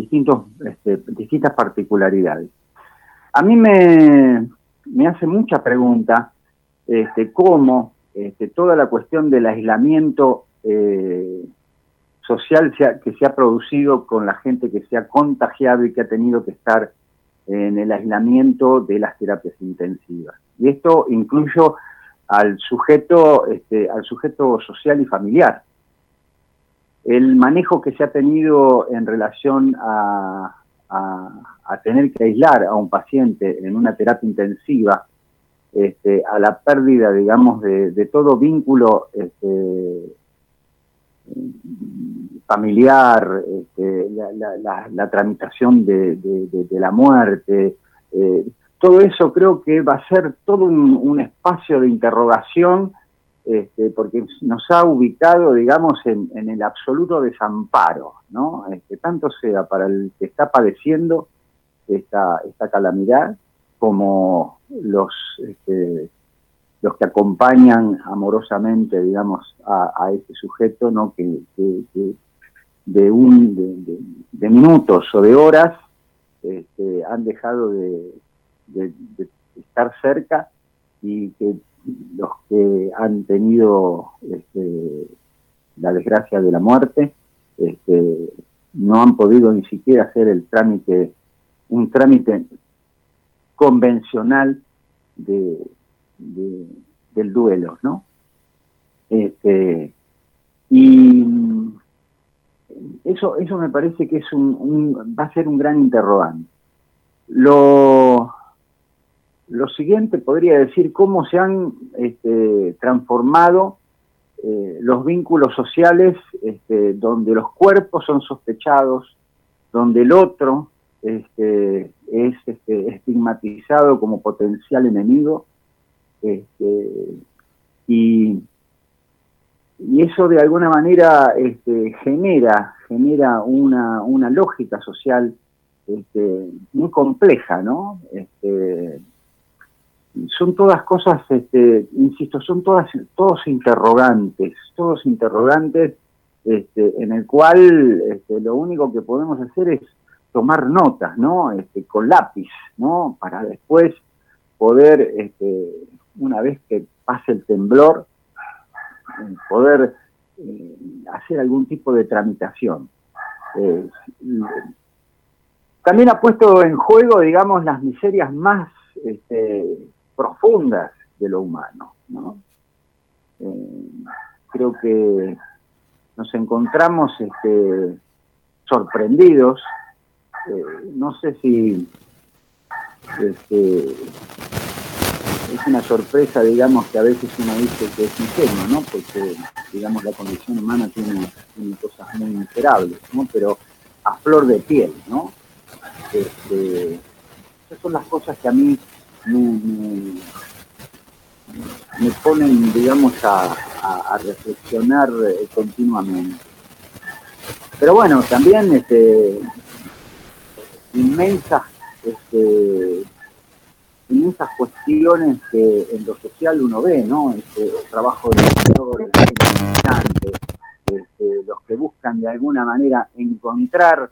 particularidades. A mí me hace mucha pregunta cómo toda la cuestión del aislamiento social que se ha producido con la gente que se ha contagiado y que ha tenido que estar en el aislamiento de las terapias intensivas. Y esto incluyo al sujeto social y familiar. El manejo que se ha tenido en relación a tener que aislar a un paciente en una terapia intensiva, a la pérdida, digamos, de todo vínculo familiar, la tramitación de la muerte, todo eso creo que va a ser todo un espacio de interrogación, porque nos ha ubicado, digamos, en el absoluto desamparo, ¿no? Tanto sea para el que está padeciendo esta calamidad, como los que acompañan amorosamente, digamos, a este sujeto, ¿no? Que de minutos o de horas han dejado de estar cerca, y que los que han tenido la desgracia de la muerte no han podido ni siquiera hacer un trámite convencional del duelo, ¿no? Y eso me parece que va a ser un gran interrogante. Lo siguiente podría decir cómo se han transformado los vínculos sociales, donde los cuerpos son sospechados, donde el otro es estigmatizado como potencial enemigo, y eso de alguna manera genera una lógica social muy compleja, ¿no? Son todas cosas, insisto, son todos interrogantes, en el cual lo único que podemos hacer es tomar notas, ¿no? Con lápiz, ¿no? Para después poder, una vez que pase el temblor, poder hacer algún tipo de tramitación. También ha puesto en juego, digamos, las miserias más profundas de lo humano, ¿no? Creo que nos encontramos sorprendidos, no sé si es una sorpresa, digamos, que a veces uno dice que es ingenuo, ¿no? Porque, digamos, la condición humana tiene cosas muy miserables, ¿no? Pero a flor de piel, ¿no? Esas son las cosas que a mí me ponen, digamos, a reflexionar continuamente. Pero bueno, también inmensas cuestiones que en lo social uno ve, ¿no? El trabajo de los actores, los que buscan de alguna manera encontrar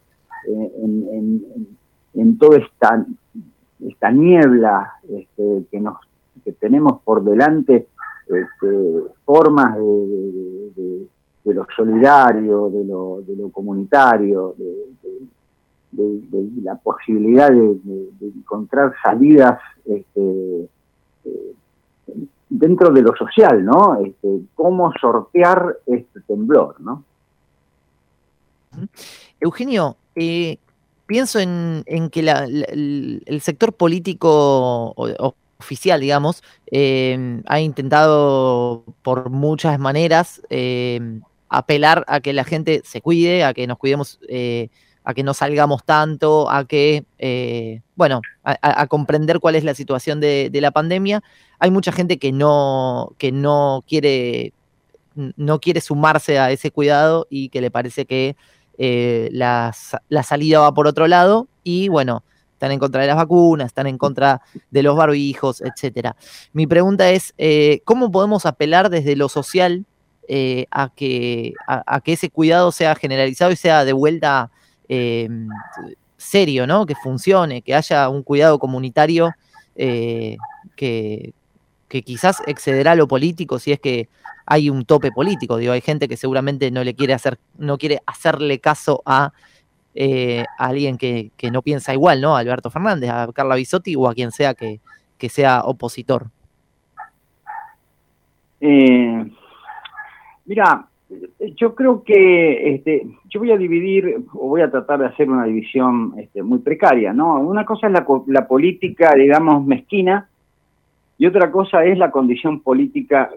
en toda esta niebla que tenemos por delante, formas de lo solidario, de lo comunitario, de la posibilidad de encontrar salidas dentro de lo social, ¿no? Cómo sortear este temblor, ¿no? Eugenio, pienso en que el sector político oficial, digamos, ha intentado por muchas maneras apelar a que la gente se cuide, a que nos cuidemos, a que no salgamos tanto, a que, a comprender cuál es la situación de la pandemia. Hay mucha gente que no quiere sumarse a ese cuidado y que le parece que la salida va por otro lado y, bueno, están en contra de las vacunas, están en contra de los barbijos, etcétera. Mi pregunta es, ¿cómo podemos apelar desde lo social a que ese cuidado sea generalizado y sea de vuelta serio, ¿no? Que funcione, que haya un cuidado comunitario que quizás excederá lo político si es que hay un tope político? Digo, hay gente que seguramente no quiere hacerle caso a alguien que no piensa igual, ¿no? A Alberto Fernández, a Carla Bisotti o a quien sea que sea opositor. Mira, yo creo que yo voy a dividir, o voy a tratar de hacer una división muy precaria, ¿no? Una cosa es la política, digamos, mezquina, y otra cosa es la condición política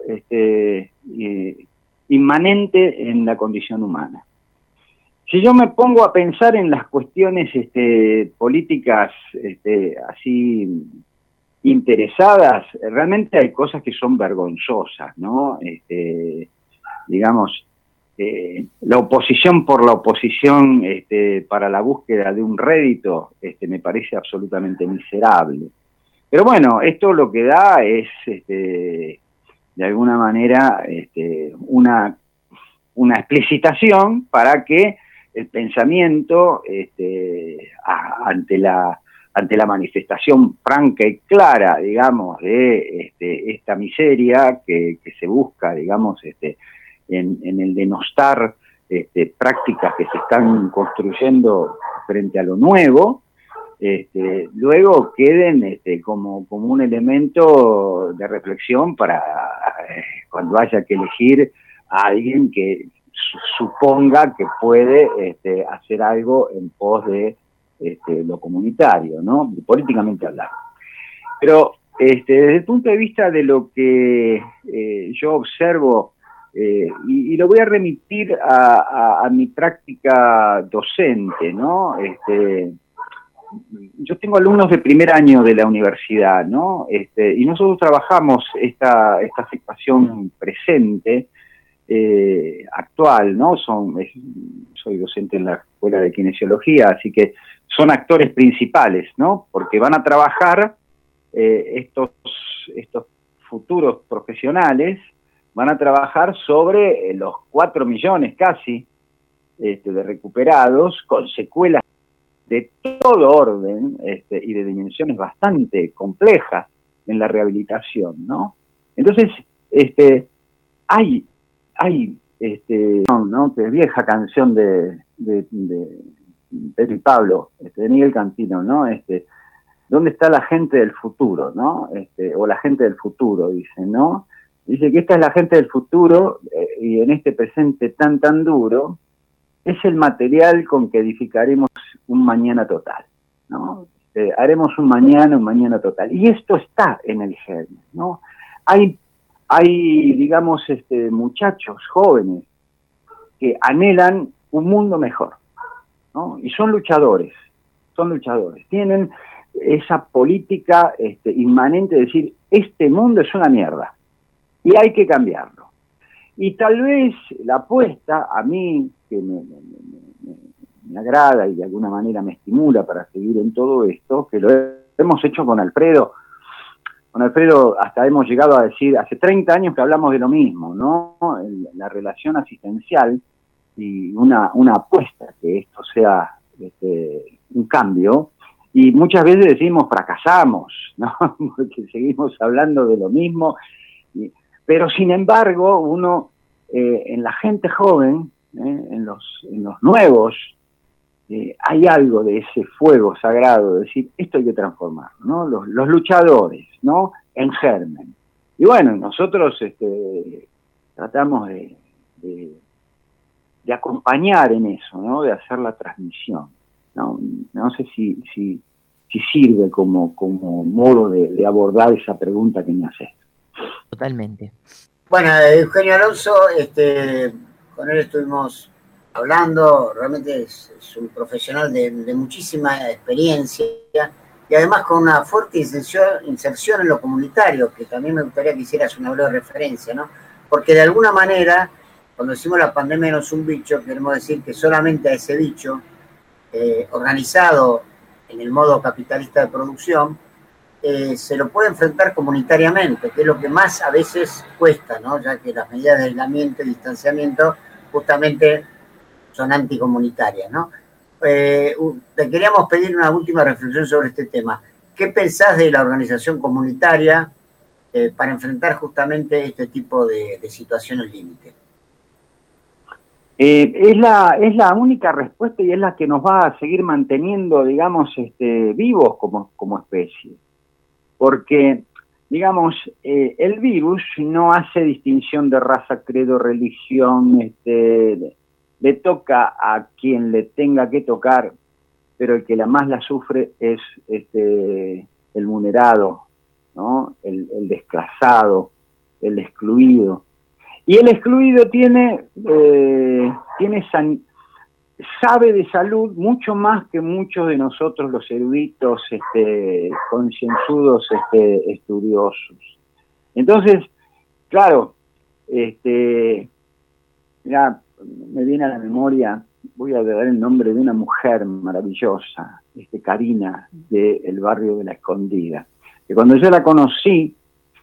inmanente en la condición humana. Si yo me pongo a pensar en las cuestiones políticas así interesadas, realmente hay cosas que son vergonzosas, ¿no? Digamos, la oposición por la oposición para la búsqueda de un rédito me parece absolutamente miserable. Pero bueno, esto lo que da es, de alguna manera, una explicitación para que el pensamiento, ante la manifestación franca y clara, digamos, de esta miseria que se busca, digamos, en el denostar prácticas que se están construyendo frente a lo nuevo, luego queden como un elemento de reflexión para cuando haya que elegir a alguien que suponga que puede hacer algo en pos de lo comunitario, ¿no? Políticamente hablando. Pero desde el punto de vista de lo que yo observo, y lo voy a remitir a mi práctica docente, ¿no? Yo tengo alumnos de primer año de la universidad, ¿no? Y nosotros trabajamos esta situación presente, actual, ¿no? Soy docente en la Escuela de Kinesiología, así que son actores principales, ¿no? Porque van a trabajar estos futuros profesionales, van a trabajar sobre los 4 millones casi de recuperados con secuelas de todo orden y de dimensiones bastante complejas en la rehabilitación, ¿no? Entonces, hay ¿no? Que vieja canción de Pedro y Pablo, de Miguel Cantino, ¿no? ¿Dónde está la gente del futuro, no? O la gente del futuro, dice, ¿no? Dice que esta es la gente del futuro y en este presente tan duro es el material con que edificaremos un mañana total, ¿no? haremos un mañana total. Y esto está en el germen, ¿no? Hay digamos, muchachos jóvenes que anhelan un mundo mejor, ¿no? Y son luchadores, tienen esa política inmanente de decir, este mundo es una mierda y hay que cambiarlo. Y tal vez la apuesta, a mí, que me agrada y de alguna manera me estimula para seguir en todo esto, que lo hemos hecho con Alfredo. Con Alfredo hasta hemos llegado a decir, hace 30 años que hablamos de lo mismo, ¿no? La relación asistencial y una apuesta que esto sea un cambio, y muchas veces decimos fracasamos, ¿no? Porque seguimos hablando de lo mismo, pero sin embargo uno en la gente joven, en los nuevos, hay algo de ese fuego sagrado, de decir, esto hay que transformar, ¿no? Los luchadores, ¿no? En germen. Y bueno, nosotros tratamos de acompañar en eso, ¿no? De hacer la transmisión. No sé si sirve como modo de abordar esa pregunta que me haces. Totalmente. Bueno, Eugenio Alonso, con él estuvimos hablando, realmente es un profesional de muchísima experiencia y además con una fuerte inserción en lo comunitario, que también me gustaría que hicieras una breve referencia, ¿no? Porque de alguna manera, cuando decimos la pandemia no es un bicho, queremos decir que solamente a ese bicho, organizado en el modo capitalista de producción, se lo puede enfrentar comunitariamente, que es lo que más a veces cuesta, ¿no? Ya que las medidas de aislamiento y distanciamiento justamente son anticomunitarias, ¿no? Te queríamos pedir una última reflexión sobre este tema. ¿Qué pensás de la organización comunitaria para enfrentar justamente este tipo de situaciones límite? Es la única respuesta y es la que nos va a seguir manteniendo, digamos, vivos como especie. Porque, digamos, el virus no hace distinción de raza, credo, religión, le toca a quien le tenga que tocar, pero el que más la sufre es el vulnerado, ¿no? El desclasado, el excluido. Y el excluido sabe de salud mucho más que muchos de nosotros los eruditos, concienzudos, estudiosos. Entonces, claro, ya me viene a la memoria, voy a dar el nombre de una mujer maravillosa, Karina, del barrio de La Escondida, que cuando yo la conocí,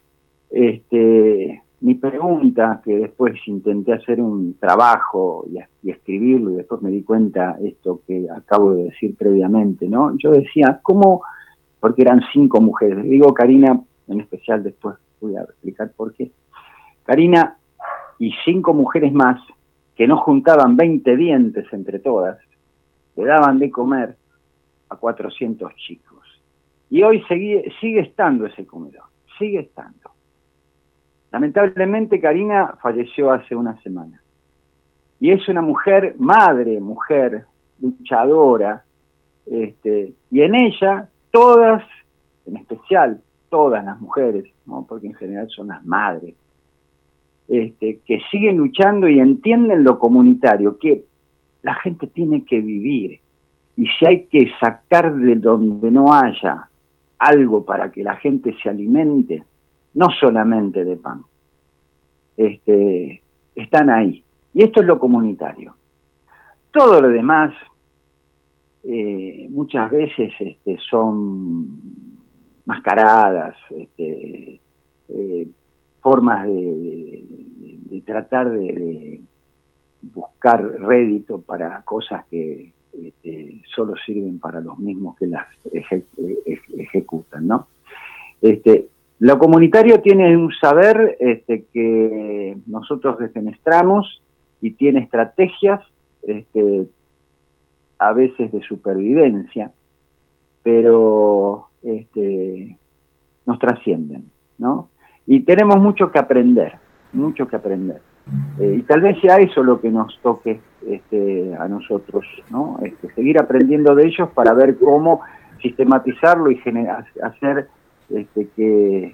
mi pregunta, que después intenté hacer un trabajo y escribirlo, y después me di cuenta esto que acabo de decir previamente, ¿no? Yo decía, ¿cómo? Porque eran 5 mujeres. Digo Karina, en especial después voy a explicar por qué. Karina y 5 mujeres más, que no juntaban 20 dientes entre todas, le daban de comer a 400 chicos. Y hoy sigue estando ese comedor, sigue estando. Lamentablemente Karina falleció hace una semana. Y es una mujer, mujer, luchadora, y en ella todas, en especial todas las mujeres, ¿no? Porque en general son las madres, que siguen luchando y entienden lo comunitario, que la gente tiene que vivir. Y si hay que sacar de donde no haya algo para que la gente se alimente, no solamente de pan, están ahí. Y esto es lo comunitario. Todo lo demás, muchas veces son mascaradas, formas de tratar de buscar rédito para cosas que solo sirven para los mismos que las ejecutan, ¿no? Lo comunitario tiene un saber que nosotros defenestramos y tiene estrategias a veces de supervivencia, pero nos trascienden, ¿no? Y tenemos mucho que aprender, y tal vez sea eso lo que nos toque a nosotros, ¿no? Seguir aprendiendo de ellos para ver cómo sistematizarlo y hacer que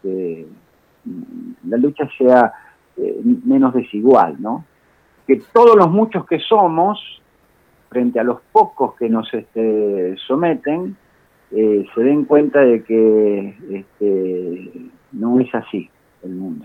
la lucha sea menos desigual, ¿no? Que todos los muchos que somos, frente a los pocos que nos someten, se den cuenta de que no es así el mundo.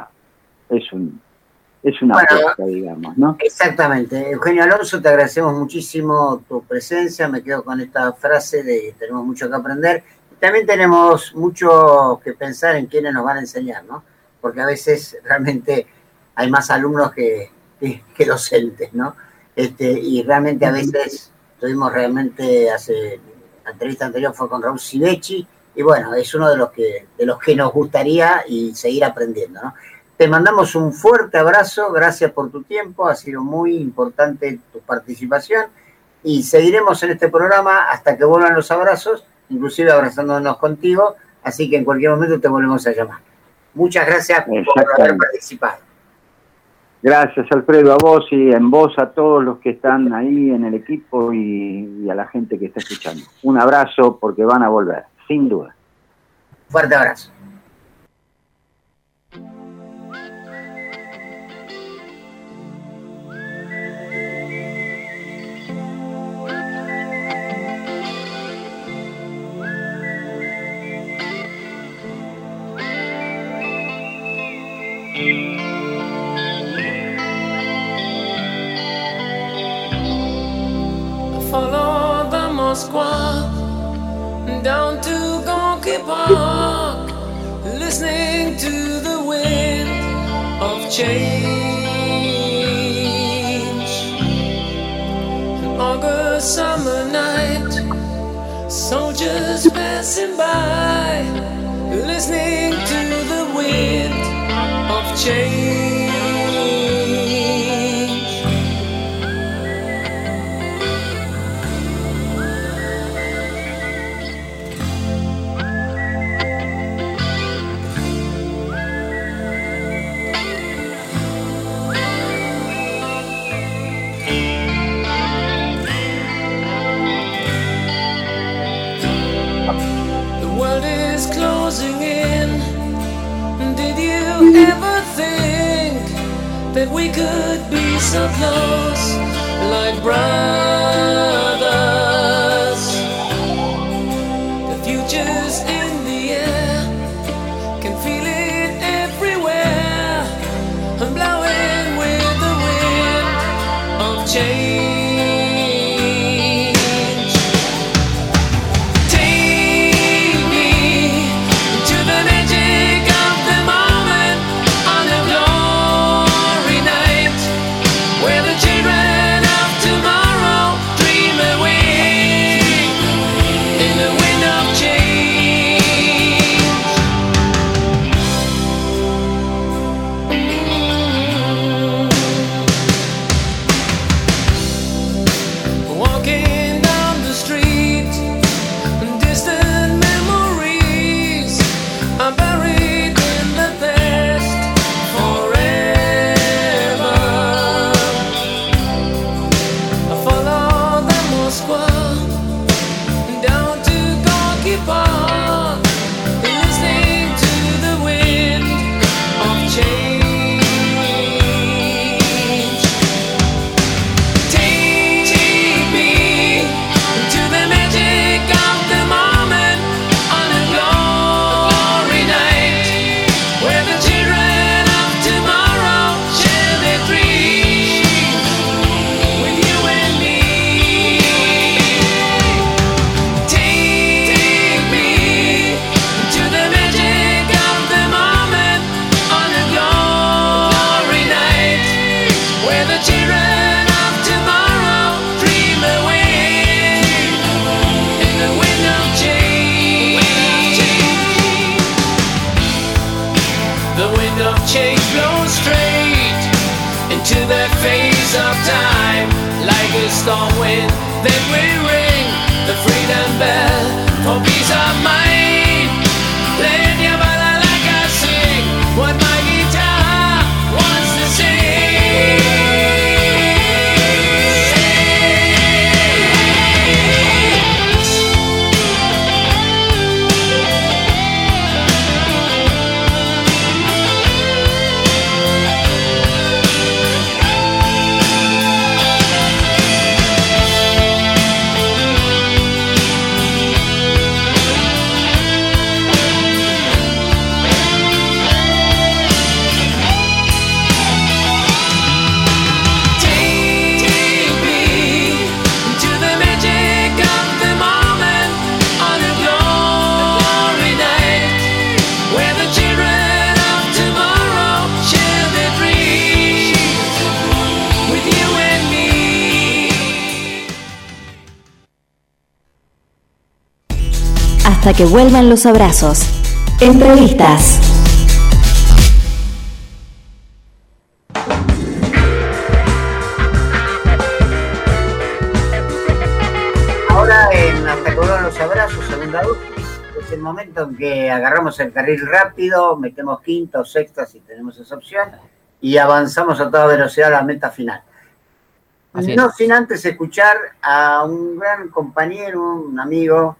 Es una apuesta, digamos, ¿no? Exactamente. Eugenio Alonso, te agradecemos muchísimo tu presencia. Me quedo con esta frase de tenemos mucho que aprender. También tenemos mucho que pensar en quiénes nos van a enseñar, ¿no? Porque a veces realmente hay más alumnos que docentes, ¿no? Y realmente a veces tuvimos la entrevista anterior fue con Raúl Civechi, y bueno, es uno de los que nos gustaría y seguir aprendiendo, ¿no? Te mandamos un fuerte abrazo, gracias por tu tiempo, ha sido muy importante tu participación y seguiremos en este programa hasta que vuelvan los abrazos, inclusive abrazándonos contigo, así que en cualquier momento te volvemos a llamar. Muchas gracias por haber participado. Gracias, Alfredo, a vos y en vos a todos los que están ahí en el equipo y a la gente que está escuchando. Un abrazo porque van a volver, sin duda. Fuerte abrazo. Follow the Moskva down to Gorky Park, listening to the wind of change. An August summer night, soldiers passing by, listening to the wind of change. Closing in. Did you ever think that we could be so close, like brothers? The future's in the air, can feel it everywhere. I'm blowing with the wind of change. Storm wind, then we ring the freedom bell for peace of mind. Playing your balalaika, sing what my guitar wants to sing. hasta que vuelvan los abrazos. Entrevistas. Ahora en Hasta que vuelvan los abrazos, segunda dosis, es el momento en que agarramos el carril rápido, metemos quinta o sexta si tenemos esa opción, y avanzamos a toda velocidad a la meta final. No sin antes escuchar a un gran compañero, un amigo,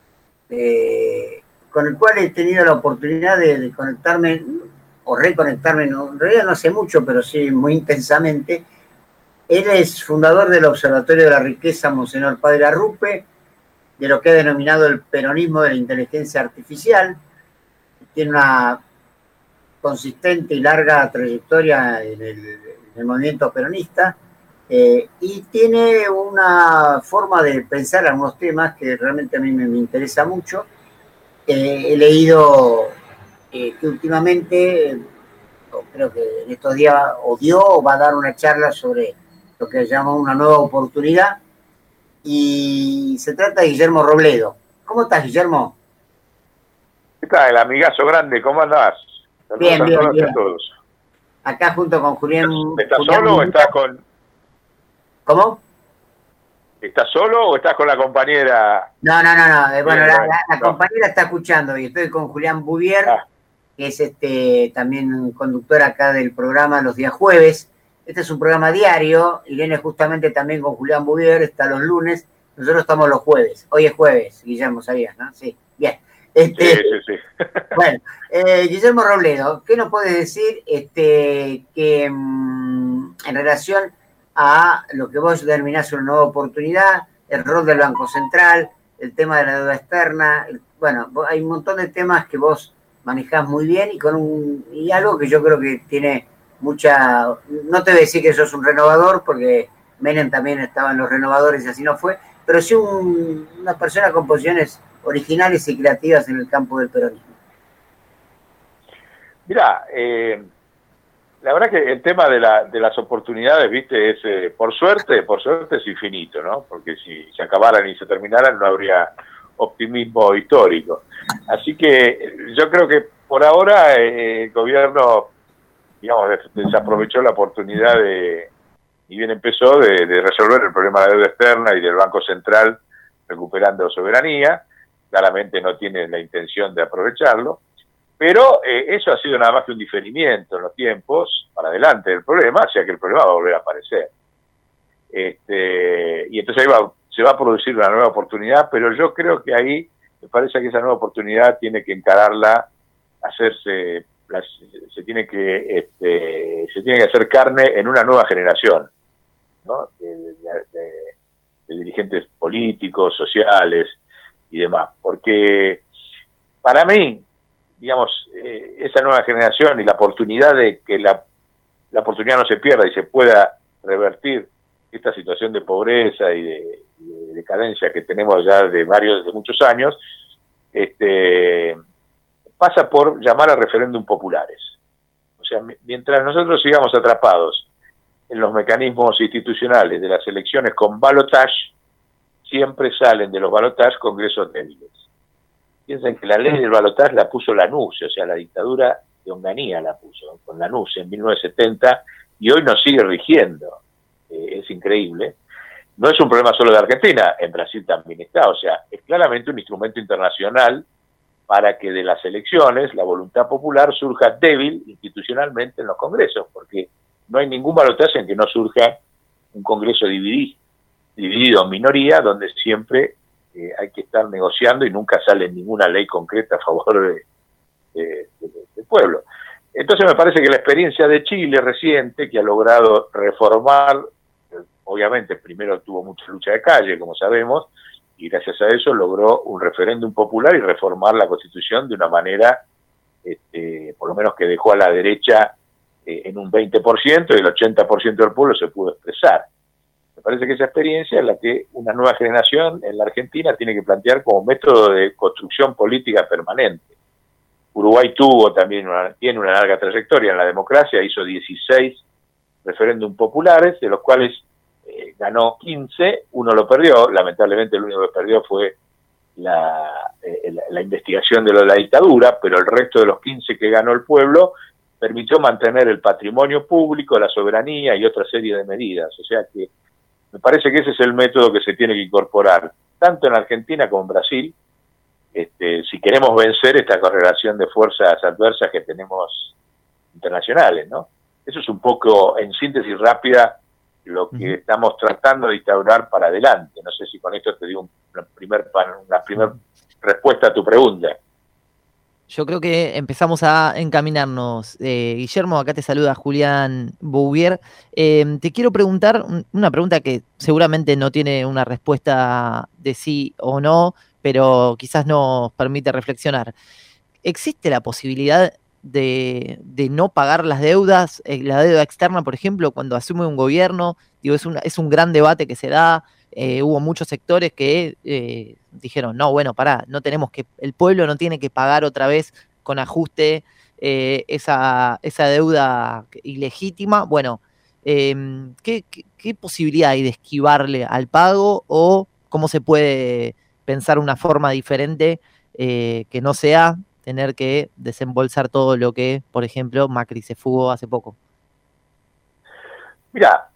con el cual he tenido la oportunidad de conectarme, o reconectarme, en realidad no hace mucho, pero sí muy intensamente. Él es fundador del Observatorio de la Riqueza Monseñor Padre Arrupe, de lo que ha denominado el peronismo de la inteligencia artificial. Tiene una consistente y larga trayectoria en el movimiento peronista, y tiene una forma de pensar algunos temas que realmente a mí me interesa mucho. He leído que últimamente, creo que en estos días, dio o va a dar una charla sobre lo que llama una nueva oportunidad, y se trata de Guillermo Robledo. ¿Cómo estás, Guillermo? ¿Qué tal, amigazo grande? ¿Cómo andás? Bien, bien, bien. A todos. Acá junto con Julián. ¿Estás solo o estás con...? ¿Cómo? ¿Estás solo o estás con la compañera? No. Bueno, la compañera está escuchando y estoy con Julián Bouvier, que es también conductor acá del programa los días jueves. Este es un programa diario y viene justamente también con Julián Bouvier, está los lunes. Nosotros estamos los jueves. Hoy es jueves, Guillermo, ¿sabías, no? Sí, bien. Sí. Bueno, Guillermo Robledo, ¿qué nos puedes decir que en relación a lo que vos denominás una nueva oportunidad, el rol del Banco Central, el tema de la deuda externa? Bueno, hay un montón de temas que vos manejás muy bien y algo que yo creo que tiene mucha... No te voy a decir que sos un renovador, porque Menem también estaba en los renovadores y así no fue, pero sí una persona con posiciones originales y creativas en el campo del peronismo. Mirá, la verdad que el tema de las oportunidades, viste, es por suerte es infinito, ¿no? Porque si se acabaran y se terminaran no habría optimismo histórico. Así que yo creo que por ahora el gobierno, digamos, desaprovechó la oportunidad y bien empezó de resolver el problema de la deuda externa y del Banco Central recuperando soberanía. Claramente no tiene la intención de aprovecharlo, pero eso ha sido nada más que un diferimiento en los tiempos para adelante del problema, o sea que el problema va a volver a aparecer. Y entonces ahí se va a producir una nueva oportunidad, pero yo creo que ahí me parece que esa nueva oportunidad tiene que encararla, se tiene que hacer carne en una nueva generación, ¿no? De dirigentes políticos, sociales y demás, porque para mí, digamos, esa nueva generación y la oportunidad de que la oportunidad no se pierda y se pueda revertir esta situación de pobreza y de decadencia que tenemos ya de muchos años, pasa por llamar a referéndum populares. O sea, mientras nosotros sigamos atrapados en los mecanismos institucionales de las elecciones con balotage, siempre salen de los balotage congresos débiles. Piensen que la ley del balotage la puso Lanús, o sea, la dictadura de Onganía la puso con Lanús en 1970 y hoy nos sigue rigiendo. Es increíble. No es un problema solo de Argentina, en Brasil también está, o sea, es claramente un instrumento internacional para que de las elecciones la voluntad popular surja débil institucionalmente en los congresos, porque no hay ningún balotaje en que no surja un congreso dividido en minoría, donde siempre hay que estar negociando y nunca sale ninguna ley concreta a favor del pueblo. Entonces me parece que la experiencia de Chile reciente, que ha logrado reformar, obviamente primero tuvo mucha lucha de calle, como sabemos, y gracias a eso logró un referéndum popular y reformar la Constitución de una manera, por lo menos que dejó a la derecha en un 20% y el 80% del pueblo se pudo expresar. Me parece que esa experiencia es la que una nueva generación en la Argentina tiene que plantear como método de construcción política permanente. Uruguay tiene una larga trayectoria en la democracia, hizo 16 referéndum populares, de los cuales ganó 15, uno lo perdió, lamentablemente el único que perdió fue la investigación de lo de la dictadura, pero el resto de los 15 que ganó el pueblo permitió mantener el patrimonio público, la soberanía y otra serie de medidas. O sea que me parece que ese es el método que se tiene que incorporar, tanto en Argentina como en Brasil, si queremos vencer esta correlación de fuerzas adversas que tenemos internacionales, ¿no? Eso es un poco, en síntesis rápida, lo que estamos tratando de instaurar para adelante. No sé si con esto te digo una primer respuesta a tu pregunta. Yo creo que empezamos a encaminarnos. Guillermo, acá te saluda Julián Bouvier. Te quiero preguntar una pregunta que seguramente no tiene una respuesta de sí o no, pero quizás nos permite reflexionar. ¿Existe la posibilidad de no pagar las deudas, la deuda externa, por ejemplo, cuando asume un gobierno? Digo, es un gran debate que se da. Hubo muchos sectores que dijeron, no, bueno, pará, no tenemos que, el pueblo no tiene que pagar otra vez con ajuste esa deuda ilegítima. Bueno, ¿qué posibilidad hay de esquivarle al pago, o cómo se puede pensar una forma diferente que no sea tener que desembolsar todo lo que, por ejemplo, Macri se fugó hace poco? Mira,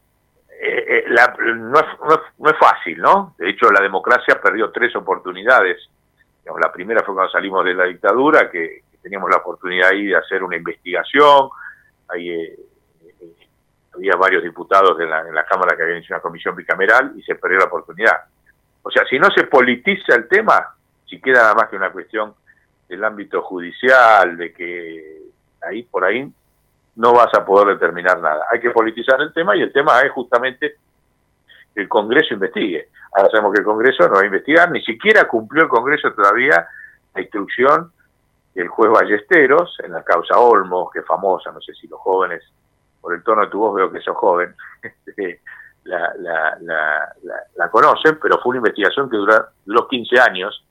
no es fácil, ¿no? De hecho, la democracia perdió 3 oportunidades. Digamos, la primera fue cuando salimos de la dictadura, que teníamos la oportunidad ahí de hacer una investigación. Ahí había varios diputados en la Cámara que habían hecho una comisión bicameral y se perdió la oportunidad. O sea, si no se politiza el tema, si queda nada más que una cuestión del ámbito judicial, de que por ahí no vas a poder determinar nada. Hay que politizar el tema, y el tema es justamente que el Congreso investigue. Ahora sabemos que el Congreso no va a investigar, ni siquiera cumplió el Congreso todavía la instrucción del juez Ballesteros en la causa Olmos, que es famosa. No sé si los jóvenes, por el tono de tu voz veo que sos joven, la conocen, pero fue una investigación que duró 15 años,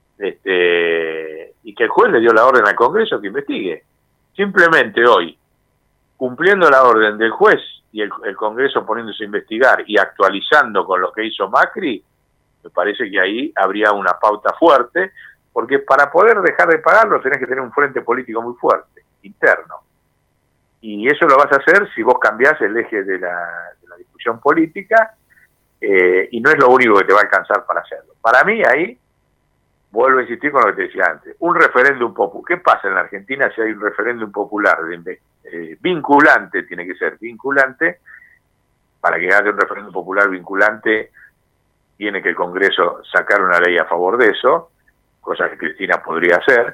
y que el juez le dio la orden al Congreso que investigue. Simplemente hoy, cumpliendo la orden del juez y el Congreso poniéndose a investigar y actualizando con lo que hizo Macri, me parece que ahí habría una pauta fuerte, porque para poder dejar de pagarlo tenés que tener un frente político muy fuerte, interno. Y eso lo vas a hacer si vos cambiás el eje de la discusión política, y no es lo único que te va a alcanzar para hacerlo. Para mí ahí, vuelvo a insistir con lo que te decía antes, un referéndum popular. ¿Qué pasa en la Argentina si hay un referéndum popular vinculante? Tiene que ser vinculante. Para que haya un referéndum popular vinculante, tiene que el Congreso sacar una ley a favor de eso, cosa que Cristina podría hacer,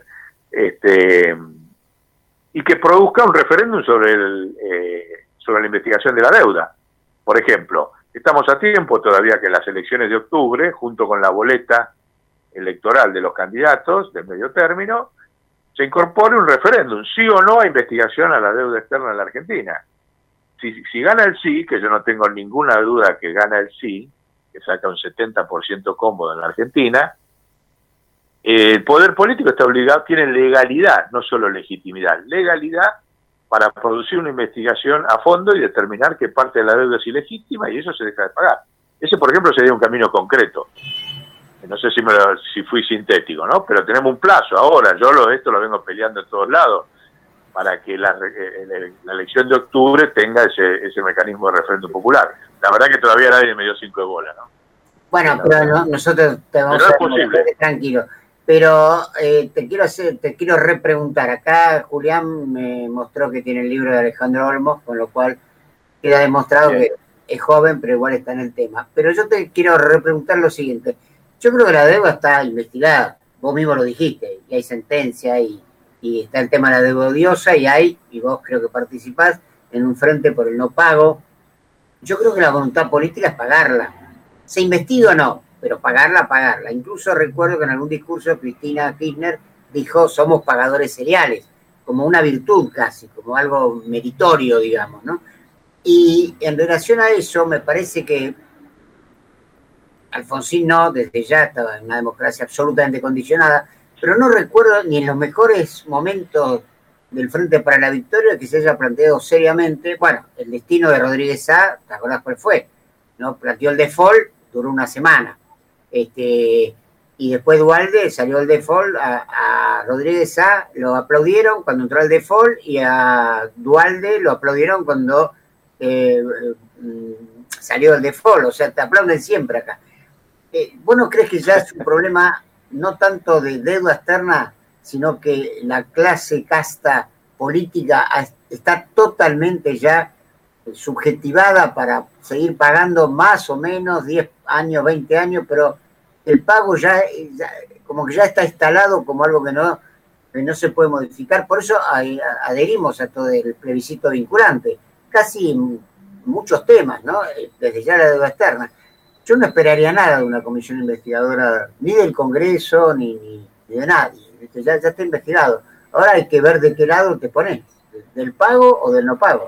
y que produzca un referéndum sobre la investigación de la deuda. Por ejemplo, estamos a tiempo todavía que las elecciones de octubre, junto con la boleta electoral de los candidatos del medio término, se incorpore un referéndum, sí o no a investigación a la deuda externa de la Argentina. Si gana el sí, que yo no tengo ninguna duda que gana el sí, que saca un 70% cómodo en la Argentina, el poder político está obligado, tiene legalidad, no solo legitimidad, legalidad para producir una investigación a fondo y determinar qué parte de la deuda es ilegítima, y eso se deja de pagar. Ese, por ejemplo, sería un camino concreto. No sé si fui sintético, ¿no? Pero tenemos un plazo ahora. Yo esto lo vengo peleando en todos lados, para que la elección de octubre tenga ese mecanismo de referéndum popular. La verdad que todavía nadie me dio 5 de bola, ¿no? Bueno, pero nosotros te vamos a dejar tranquilo. Pero te quiero repreguntar. Acá Julián me mostró que tiene el libro de Alejandro Olmos, con lo cual queda demostrado que es joven, pero igual está en el tema. Pero yo te quiero repreguntar lo siguiente. Yo creo que la deuda está investigada. Vos mismo lo dijiste, y hay sentencia, y está el tema de la deuda odiosa, y vos creo que participás en un frente por el no pago. Yo creo que la voluntad política es pagarla. Se investiga o no, pero pagarla. Incluso recuerdo que en algún discurso Cristina Kirchner dijo, somos pagadores seriales, como una virtud casi, como algo meritorio, digamos, ¿no? Y en relación a eso, me parece que Alfonsín desde ya estaba en una democracia absolutamente condicionada, pero no recuerdo ni en los mejores momentos del Frente para la Victoria que se haya planteado seriamente, bueno, el destino de Rodríguez Sá, ¿te acordás cuál fue? ¿No? Planteó el default, duró una semana. y después Duhalde salió el default, a Rodríguez Sá lo aplaudieron cuando entró al default y a Duhalde lo aplaudieron cuando salió el default, o sea, te aplauden siempre acá. ¿Vos no crees que ya es un problema no tanto de deuda externa, sino que la clase casta política está totalmente ya subjetivada para seguir pagando más o menos 10 años, 20 años, pero el pago ya como que ya está instalado como algo que no se puede modificar? Por eso adherimos a todo el plebiscito vinculante, casi muchos temas, ¿no? Desde ya la deuda externa. Yo no esperaría nada de una comisión investigadora, ni del Congreso, ni de nadie. Ya está investigado. Ahora hay que ver de qué lado te pones, del pago o del no pago.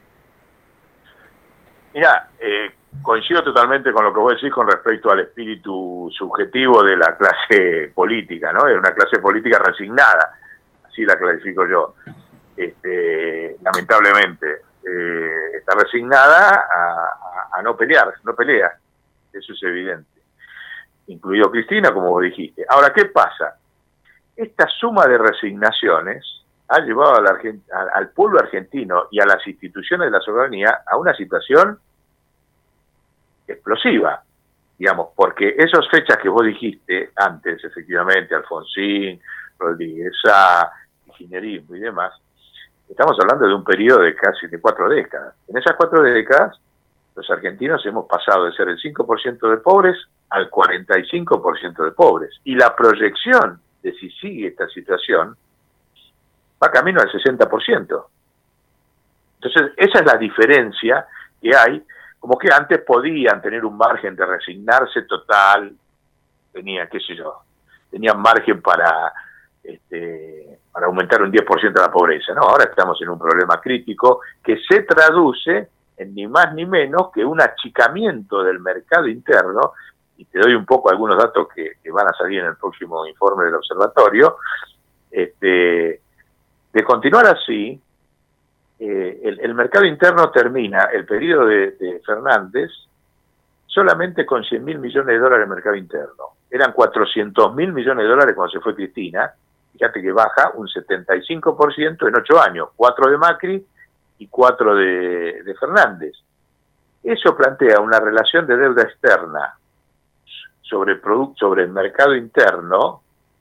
Mira, coincido totalmente con lo que vos decís con respecto al espíritu subjetivo de la clase política, ¿no? Es una clase política resignada, así la clasifico yo. Lamentablemente, está resignada a no pelear, no pelea. Eso es evidente. Incluido Cristina, como vos dijiste. Ahora, ¿qué pasa? Esta suma de resignaciones ha llevado al pueblo argentino y a las instituciones de la soberanía a una situación explosiva, digamos, porque esas fechas que vos dijiste antes, efectivamente, Alfonsín, Rodríguez Sá, kirchnerismo y demás, estamos hablando de un periodo de casi 4 décadas. En esas 4 décadas, los argentinos hemos pasado de ser el 5% de pobres al 45% de pobres. Y la proyección de si sigue esta situación va camino al 60%. Entonces, esa es la diferencia que hay. Como que antes podían tener un margen de resignarse total, tenían margen para aumentar un 10% de la pobreza, ¿no? Ahora estamos en un problema crítico que se traduce en ni más ni menos que un achicamiento del mercado interno, y te doy un poco algunos datos que van a salir en el próximo informe del observatorio. De continuar así, el mercado interno termina el periodo de Fernández solamente con 100.000 millones de dólares de mercado interno. Eran 400.000 millones de dólares cuando se fue Cristina. Fíjate que baja un 75% en 8 años, 4 de Macri y 4 de Fernández. Eso plantea una relación de deuda externa sobre el mercado interno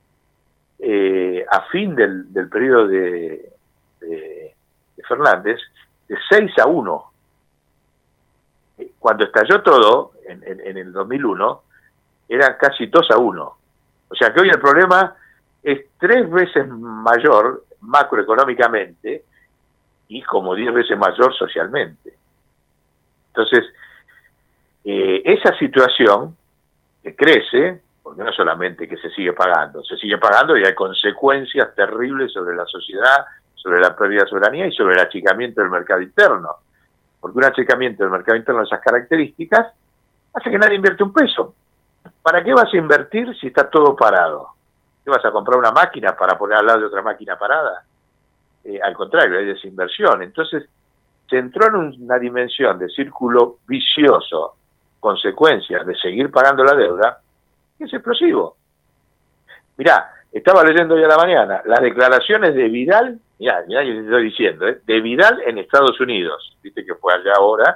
a fin del periodo de Fernández de 6-1. Cuando estalló todo en el 2001 eran casi 2-1. O sea que hoy el problema es 3 veces mayor macroeconómicamente y como 10 veces mayor socialmente. Entonces, esa situación que crece, porque no solamente que se sigue pagando y hay consecuencias terribles sobre la sociedad, sobre la pérdida de soberanía y sobre el achicamiento del mercado interno. Porque un achicamiento del mercado interno de esas características hace que nadie invierte un peso. ¿Para qué vas a invertir si está todo parado? ¿Te vas a comprar una máquina para poner al lado de otra máquina parada? Al contrario, hay desinversión. Entonces, se entró en una dimensión de círculo vicioso, consecuencias de seguir pagando la deuda, que es explosivo. Mirá, estaba leyendo hoy a la mañana las declaraciones de Vidal, mirá que te estoy diciendo, de Vidal en Estados Unidos. Viste que fue allá ahora,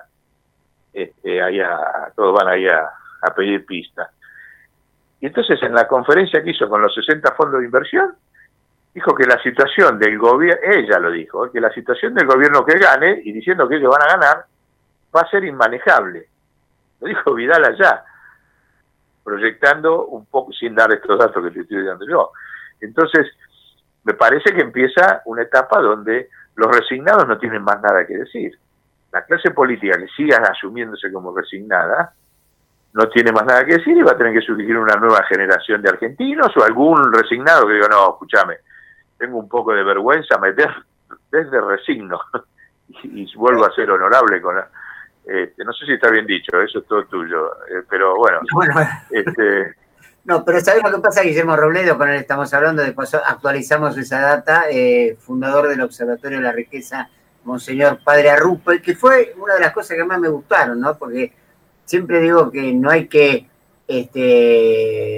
todos van ahí a pedir pista. Y entonces en la conferencia que hizo con los 60 fondos de inversión, dijo que la situación del gobierno, ella lo dijo, que la situación del gobierno que gane, y diciendo que ellos van a ganar, va a ser inmanejable. Lo dijo Vidal allá, proyectando un poco, sin dar estos datos que te estoy dando yo. Entonces, me parece que empieza una etapa donde los resignados no tienen más nada que decir. La clase política que siga asumiéndose como resignada, no tiene más nada que decir y va a tener que surgir una nueva generación de argentinos o algún resignado que diga, no, escúchame, tengo un poco de vergüenza, desde resigno y vuelvo a ser honorable con la... no sé si está bien dicho, eso es todo tuyo, pero bueno. No, pero ¿sabés lo que pasa, Guillermo Robledo? Con él estamos hablando, después actualizamos esa data, fundador del Observatorio de la Riqueza, Monseñor Padre Arrupe, que fue una de las cosas que más me gustaron, ¿no? Porque siempre digo que no hay que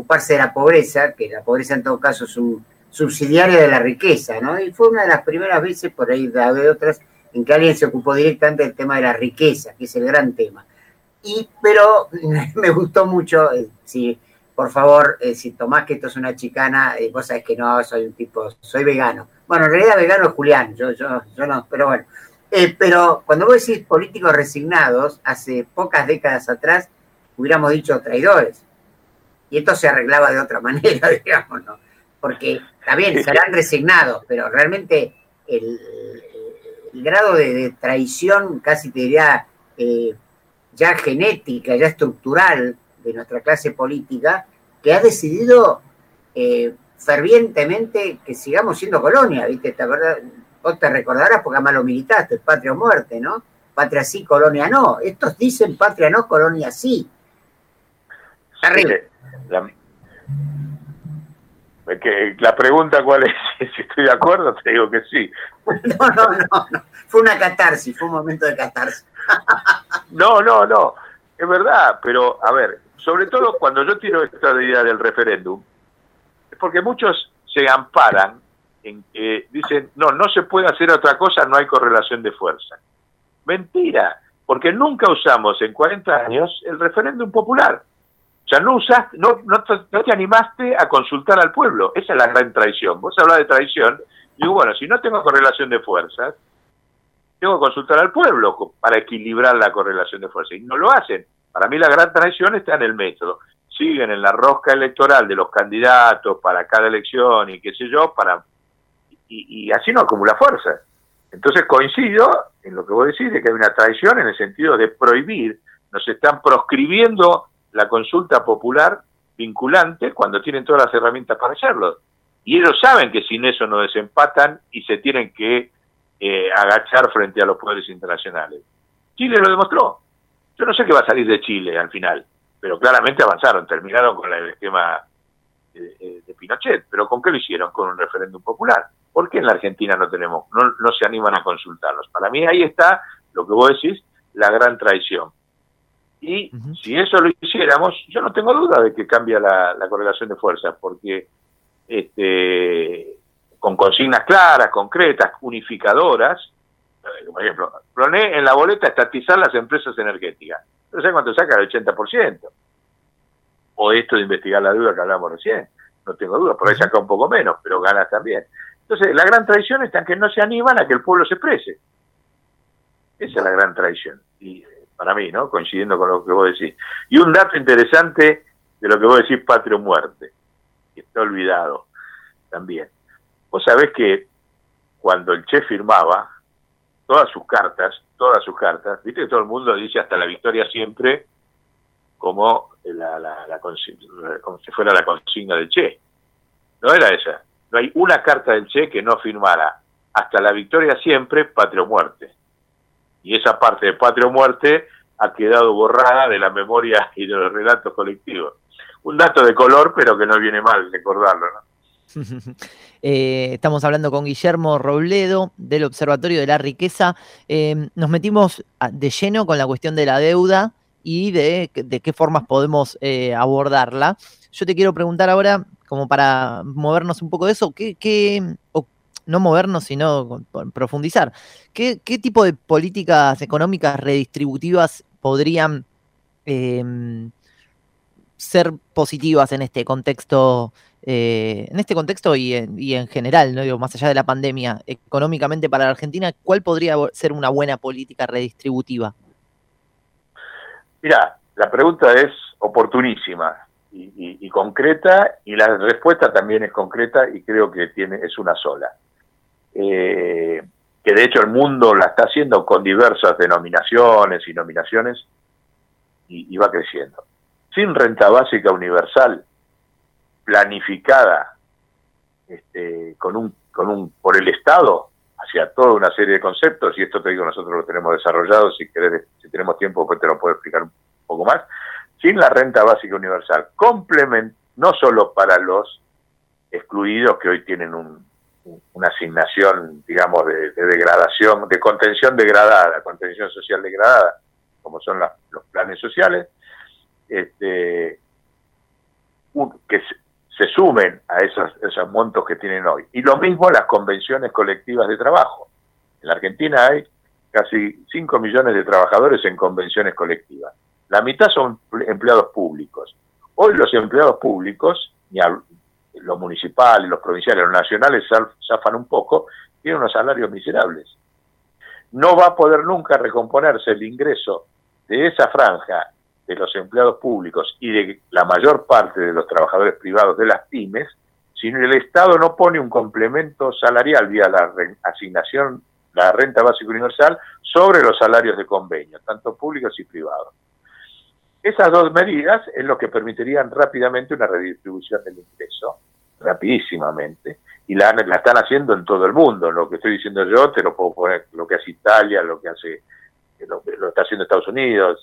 ocuparse de la pobreza, que la pobreza en todo caso es un subsidiario de la riqueza, ¿no? Y fue una de las primeras veces, por ahí de otras, en que alguien se ocupó directamente del tema de la riqueza, que es el gran tema. Pero me gustó mucho, por favor, si tomás que esto es una chicana, vos sabés que no, soy vegano. Bueno, en realidad vegano es Julián, yo no, pero bueno. Pero cuando vos decís políticos resignados, hace pocas décadas atrás hubiéramos dicho traidores. Y esto se arreglaba de otra manera, digamos, ¿no? Porque, está bien, serán resignados, pero realmente el grado de traición, casi te diría, ya genética, ya estructural de nuestra clase política, que ha decidido fervientemente que sigamos siendo colonia, ¿viste? ¿Te acordás? Vos te recordarás porque además lo militaste, patria o muerte, ¿no? Patria sí, colonia no. Estos dicen patria no, colonia sí. Terrible. La pregunta cuál es, si estoy de acuerdo, te digo que sí. No. Fue una catarsis, fue un momento de catarsis. No, es verdad, pero a ver, sobre todo cuando yo tiro esta idea del referéndum, es porque muchos se amparan en que dicen, no se puede hacer otra cosa, no hay correlación de fuerza. Mentira, porque nunca usamos en 40 años el referéndum popular. O sea, no te animaste a consultar al pueblo. Esa es la gran traición. Vos hablás de traición, y digo, bueno, si no tengo correlación de fuerzas, tengo que consultar al pueblo para equilibrar la correlación de fuerzas. Y no lo hacen. Para mí la gran traición está en el método. Siguen en la rosca electoral de los candidatos para cada elección y qué sé yo, y así no acumula fuerza. Entonces coincido en lo que vos decís, de que hay una traición en el sentido de prohibir, nos están proscribiendo la consulta popular vinculante cuando tienen todas las herramientas para hacerlo. Y ellos saben que sin eso no desempatan y se tienen que agachar frente a los poderes internacionales. Chile lo demostró. Yo no sé qué va a salir de Chile al final, pero claramente avanzaron, terminaron con el esquema de Pinochet. ¿Pero con qué lo hicieron? Con un referéndum popular. ¿Por qué en la Argentina no se animan a consultarlos? Para mí ahí está lo que vos decís, la gran traición. Y si eso lo hiciéramos, yo no tengo duda de que cambia la correlación de fuerzas, porque con consignas claras, concretas, unificadoras, por ejemplo, poné en la boleta estatizar las empresas energéticas. No sé cuánto saca, el 80%. O esto de investigar la deuda que hablamos recién, no tengo duda, por ahí saca un poco menos, pero gana también. Entonces, la gran traición está en que no se animan a que el pueblo se exprese. Esa es la gran traición. Y para mí, ¿no? Coincidiendo con lo que vos decís. Y un dato interesante de lo que vos decís, patria o muerte, que está olvidado también. Vos sabés que cuando el Che firmaba todas sus cartas, viste que todo el mundo dice hasta la victoria siempre, como si fuera la consigna del Che. No era esa. No hay una carta del Che que no firmara hasta la victoria siempre, patria o muerte. Y esa parte de patria o muerte ha quedado borrada de la memoria y de los relatos colectivos. Un dato de color, pero que no viene mal recordarlo, ¿no? Estamos hablando con Guillermo Robledo del Observatorio de la Riqueza. Nos metimos de lleno con la cuestión de la deuda y de qué formas podemos abordarla. Yo te quiero preguntar ahora, como para movernos un poco de eso, o no movernos, sino profundizar, ¿qué tipo de políticas económicas redistributivas podrían ser positivas en este contexto y en general, no digo, más allá de la pandemia, económicamente para la Argentina? ¿Cuál podría ser una buena política redistributiva? Mirá, la pregunta es oportunísima y concreta, y la respuesta también es concreta y creo que es una sola. Que de hecho el mundo la está haciendo con diversas denominaciones y nominaciones y va creciendo. Sin renta básica universal planificada por el Estado hacia toda una serie de conceptos, y esto te digo, nosotros lo tenemos desarrollado, si tenemos tiempo después te lo puedo explicar un poco más. Sin la renta básica universal, no solo para los excluidos que hoy tienen una asignación, digamos, de degradación, de contención degradada, contención social degradada, como son los planes sociales, que se sumen a esos montos que tienen hoy. Y lo mismo las convenciones colectivas de trabajo. En la Argentina hay casi 5 millones de trabajadores en convenciones colectivas. La mitad son empleados públicos. Hoy los empleados públicos, los municipales, los provinciales, los nacionales zafan un poco, tienen unos salarios miserables. No va a poder nunca recomponerse el ingreso de esa franja de los empleados públicos y de la mayor parte de los trabajadores privados de las pymes, si el Estado no pone un complemento salarial vía la asignación, la renta básica universal, sobre los salarios de convenio, tanto públicos y privados. Esas dos medidas es lo que permitirían rápidamente una redistribución del ingreso, rapidísimamente, y la están haciendo en todo el mundo. Lo que estoy diciendo yo te lo puedo poner, lo que hace Italia, lo que hace, lo está haciendo Estados Unidos,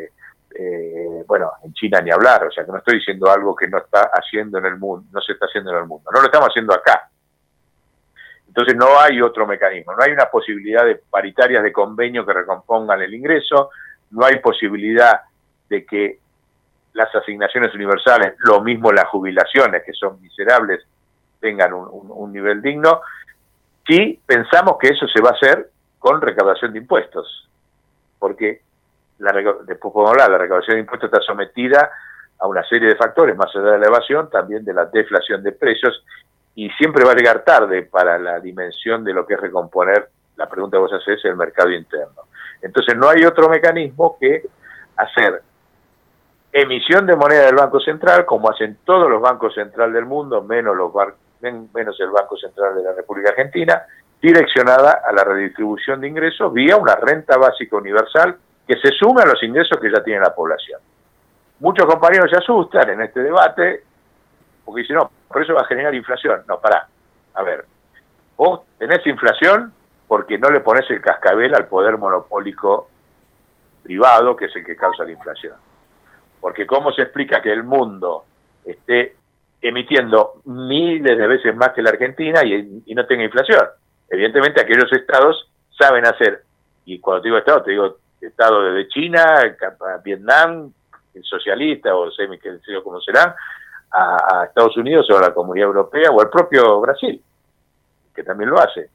bueno, en China ni hablar, o sea que no estoy diciendo algo que no está haciendo en el mundo, no se está haciendo en el mundo, no lo estamos haciendo acá. Entonces no hay otro mecanismo, no hay una posibilidad de paritarias de convenio que recompongan el ingreso, no hay posibilidad de que las asignaciones universales, lo mismo las jubilaciones, que son miserables, tengan un nivel digno, si pensamos que eso se va a hacer con recaudación de impuestos, porque después podemos hablar, la recaudación de impuestos está sometida a una serie de factores, más allá de la evasión, también de la deflación de precios, y siempre va a llegar tarde para la dimensión de lo que es recomponer, la pregunta que vos hacés, el mercado interno. Entonces no hay otro mecanismo que hacer emisión de moneda del Banco Central, como hacen todos los bancos centrales del mundo, menos el Banco Central de la República Argentina, direccionada a la redistribución de ingresos vía una renta básica universal que se sume a los ingresos que ya tiene la población. Muchos compañeros se asustan en este debate porque dicen, no, por eso va a generar inflación. No, pará. A ver, vos tenés inflación porque no le ponés el cascabel al poder monopólico privado, que es el que causa la inflación. Porque ¿cómo se explica que el mundo esté emitiendo miles de veces más que la Argentina y no tenga inflación? Evidentemente aquellos estados saben hacer, y cuando te digo estado, te digo estado desde China, Vietnam, el socialista o semi, que sé yo cómo serán, a Estados Unidos o a la Comunidad Europea o al propio Brasil, que también lo hace.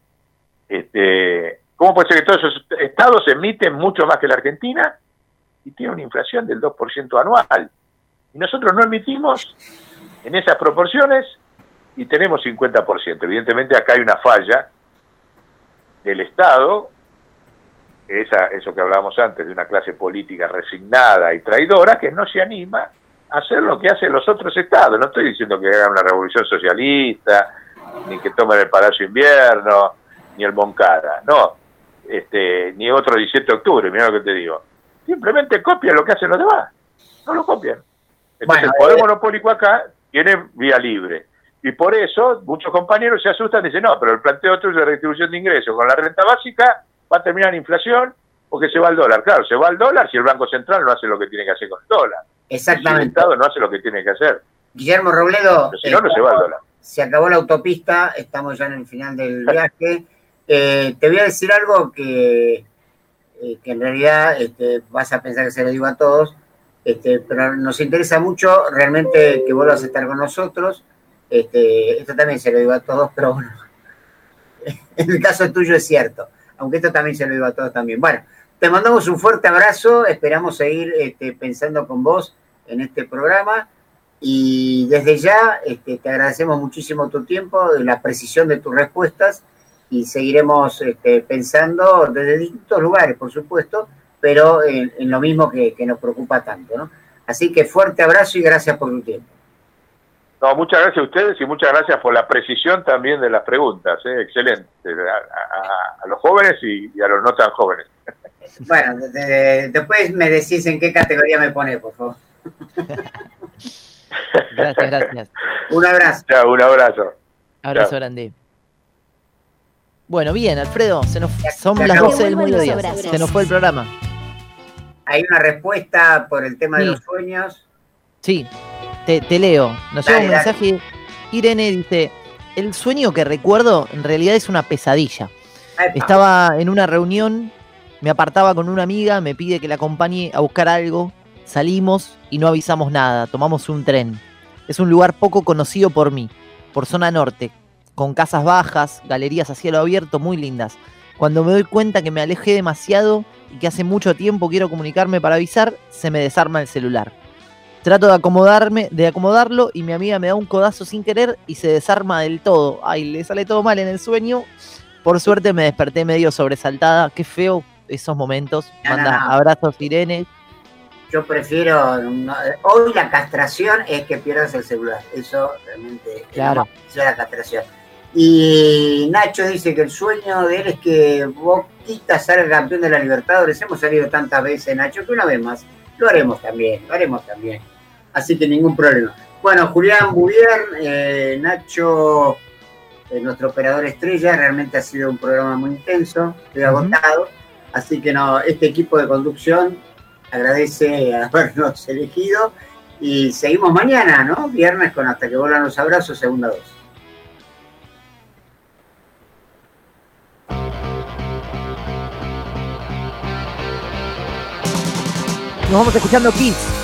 ¿Cómo puede ser que todos esos estados emiten mucho más que la Argentina y tienen una inflación del 2% anual? Y nosotros no emitimos en esas proporciones y tenemos 50%. Evidentemente acá hay una falla del Estado, eso que hablábamos antes, de una clase política resignada y traidora, que no se anima a hacer lo que hacen los otros estados. No estoy diciendo que hagan una revolución socialista, ni que tomen el Palacio Invierno, ni el Moncada, no, ni otro 17 de octubre, mira lo que te digo. Simplemente copian lo que hacen los demás, no lo copian. Entonces el poder monopólico acá tiene vía libre. Y por eso muchos compañeros se asustan y dicen, no, pero el planteo tuyo de redistribución de ingresos con la renta básica va a terminar en inflación porque se va el dólar. Claro, se va el dólar si el Banco Central no hace lo que tiene que hacer con el dólar. Exactamente. Si el Estado no hace lo que tiene que hacer. Guillermo Robledo, pero si no, no se va el dólar. Se acabó la autopista, estamos ya en el final del viaje. Te voy a decir algo que en realidad vas a pensar que se lo digo a todos, pero nos interesa mucho realmente que vuelvas a estar con nosotros. Esto también se lo digo a todos, pero bueno, en el caso tuyo es cierto, aunque esto también se lo digo a todos también. Bueno, te mandamos un fuerte abrazo, esperamos seguir pensando con vos en este programa y desde ya te agradecemos muchísimo tu tiempo, la precisión de tus respuestas y seguiremos pensando desde distintos lugares, por supuesto, pero en lo mismo que nos preocupa tanto, ¿no? Así que fuerte abrazo y gracias por tu tiempo. No, muchas gracias a ustedes y muchas gracias por la precisión también de las preguntas, excelente, a los jóvenes y a los no tan jóvenes. Bueno, después me decís en qué categoría me pone, por favor. Gracias. Un abrazo. Chao, un abrazo. Abrazo Chao. grande. Bueno, bien, Alfredo, son las 12 del mediodía, se nos fue el programa. Hay una respuesta por el tema de los sueños. Sí, te leo. Nos llega un mensaje. Irene dice, el sueño que recuerdo en realidad es una pesadilla. Estaba en una reunión, me apartaba con una amiga, me pide que la acompañe a buscar algo, salimos y no avisamos nada, tomamos un tren. Es un lugar poco conocido por mí, por zona norte, con casas bajas, galerías a cielo abierto muy lindas. Cuando me doy cuenta que me alejé demasiado y que hace mucho tiempo quiero comunicarme para avisar, se me desarma el celular. Trato de acomodarlo y mi amiga me da un codazo sin querer y se desarma del todo. Ay, le sale todo mal en el sueño. Por suerte me desperté medio sobresaltada. Qué feo esos momentos. Manda abrazos, Irene. Yo prefiero... hoy la castración es que pierdas el celular. Eso realmente... Claro. Es la castración. Y Nacho dice que el sueño de él es que Boquita salga campeón de la Libertadores. Hemos salido tantas veces, Nacho, que una vez más lo haremos también. Así que ningún problema. Bueno, Julián Bouvier, Nacho, nuestro operador estrella, realmente ha sido un programa muy intenso, estoy agotado, así que este equipo de conducción agradece habernos elegido y seguimos mañana, ¿no? Viernes con Hasta que vuelan los abrazos, segunda dosis. Nos vamos escuchando Kiss.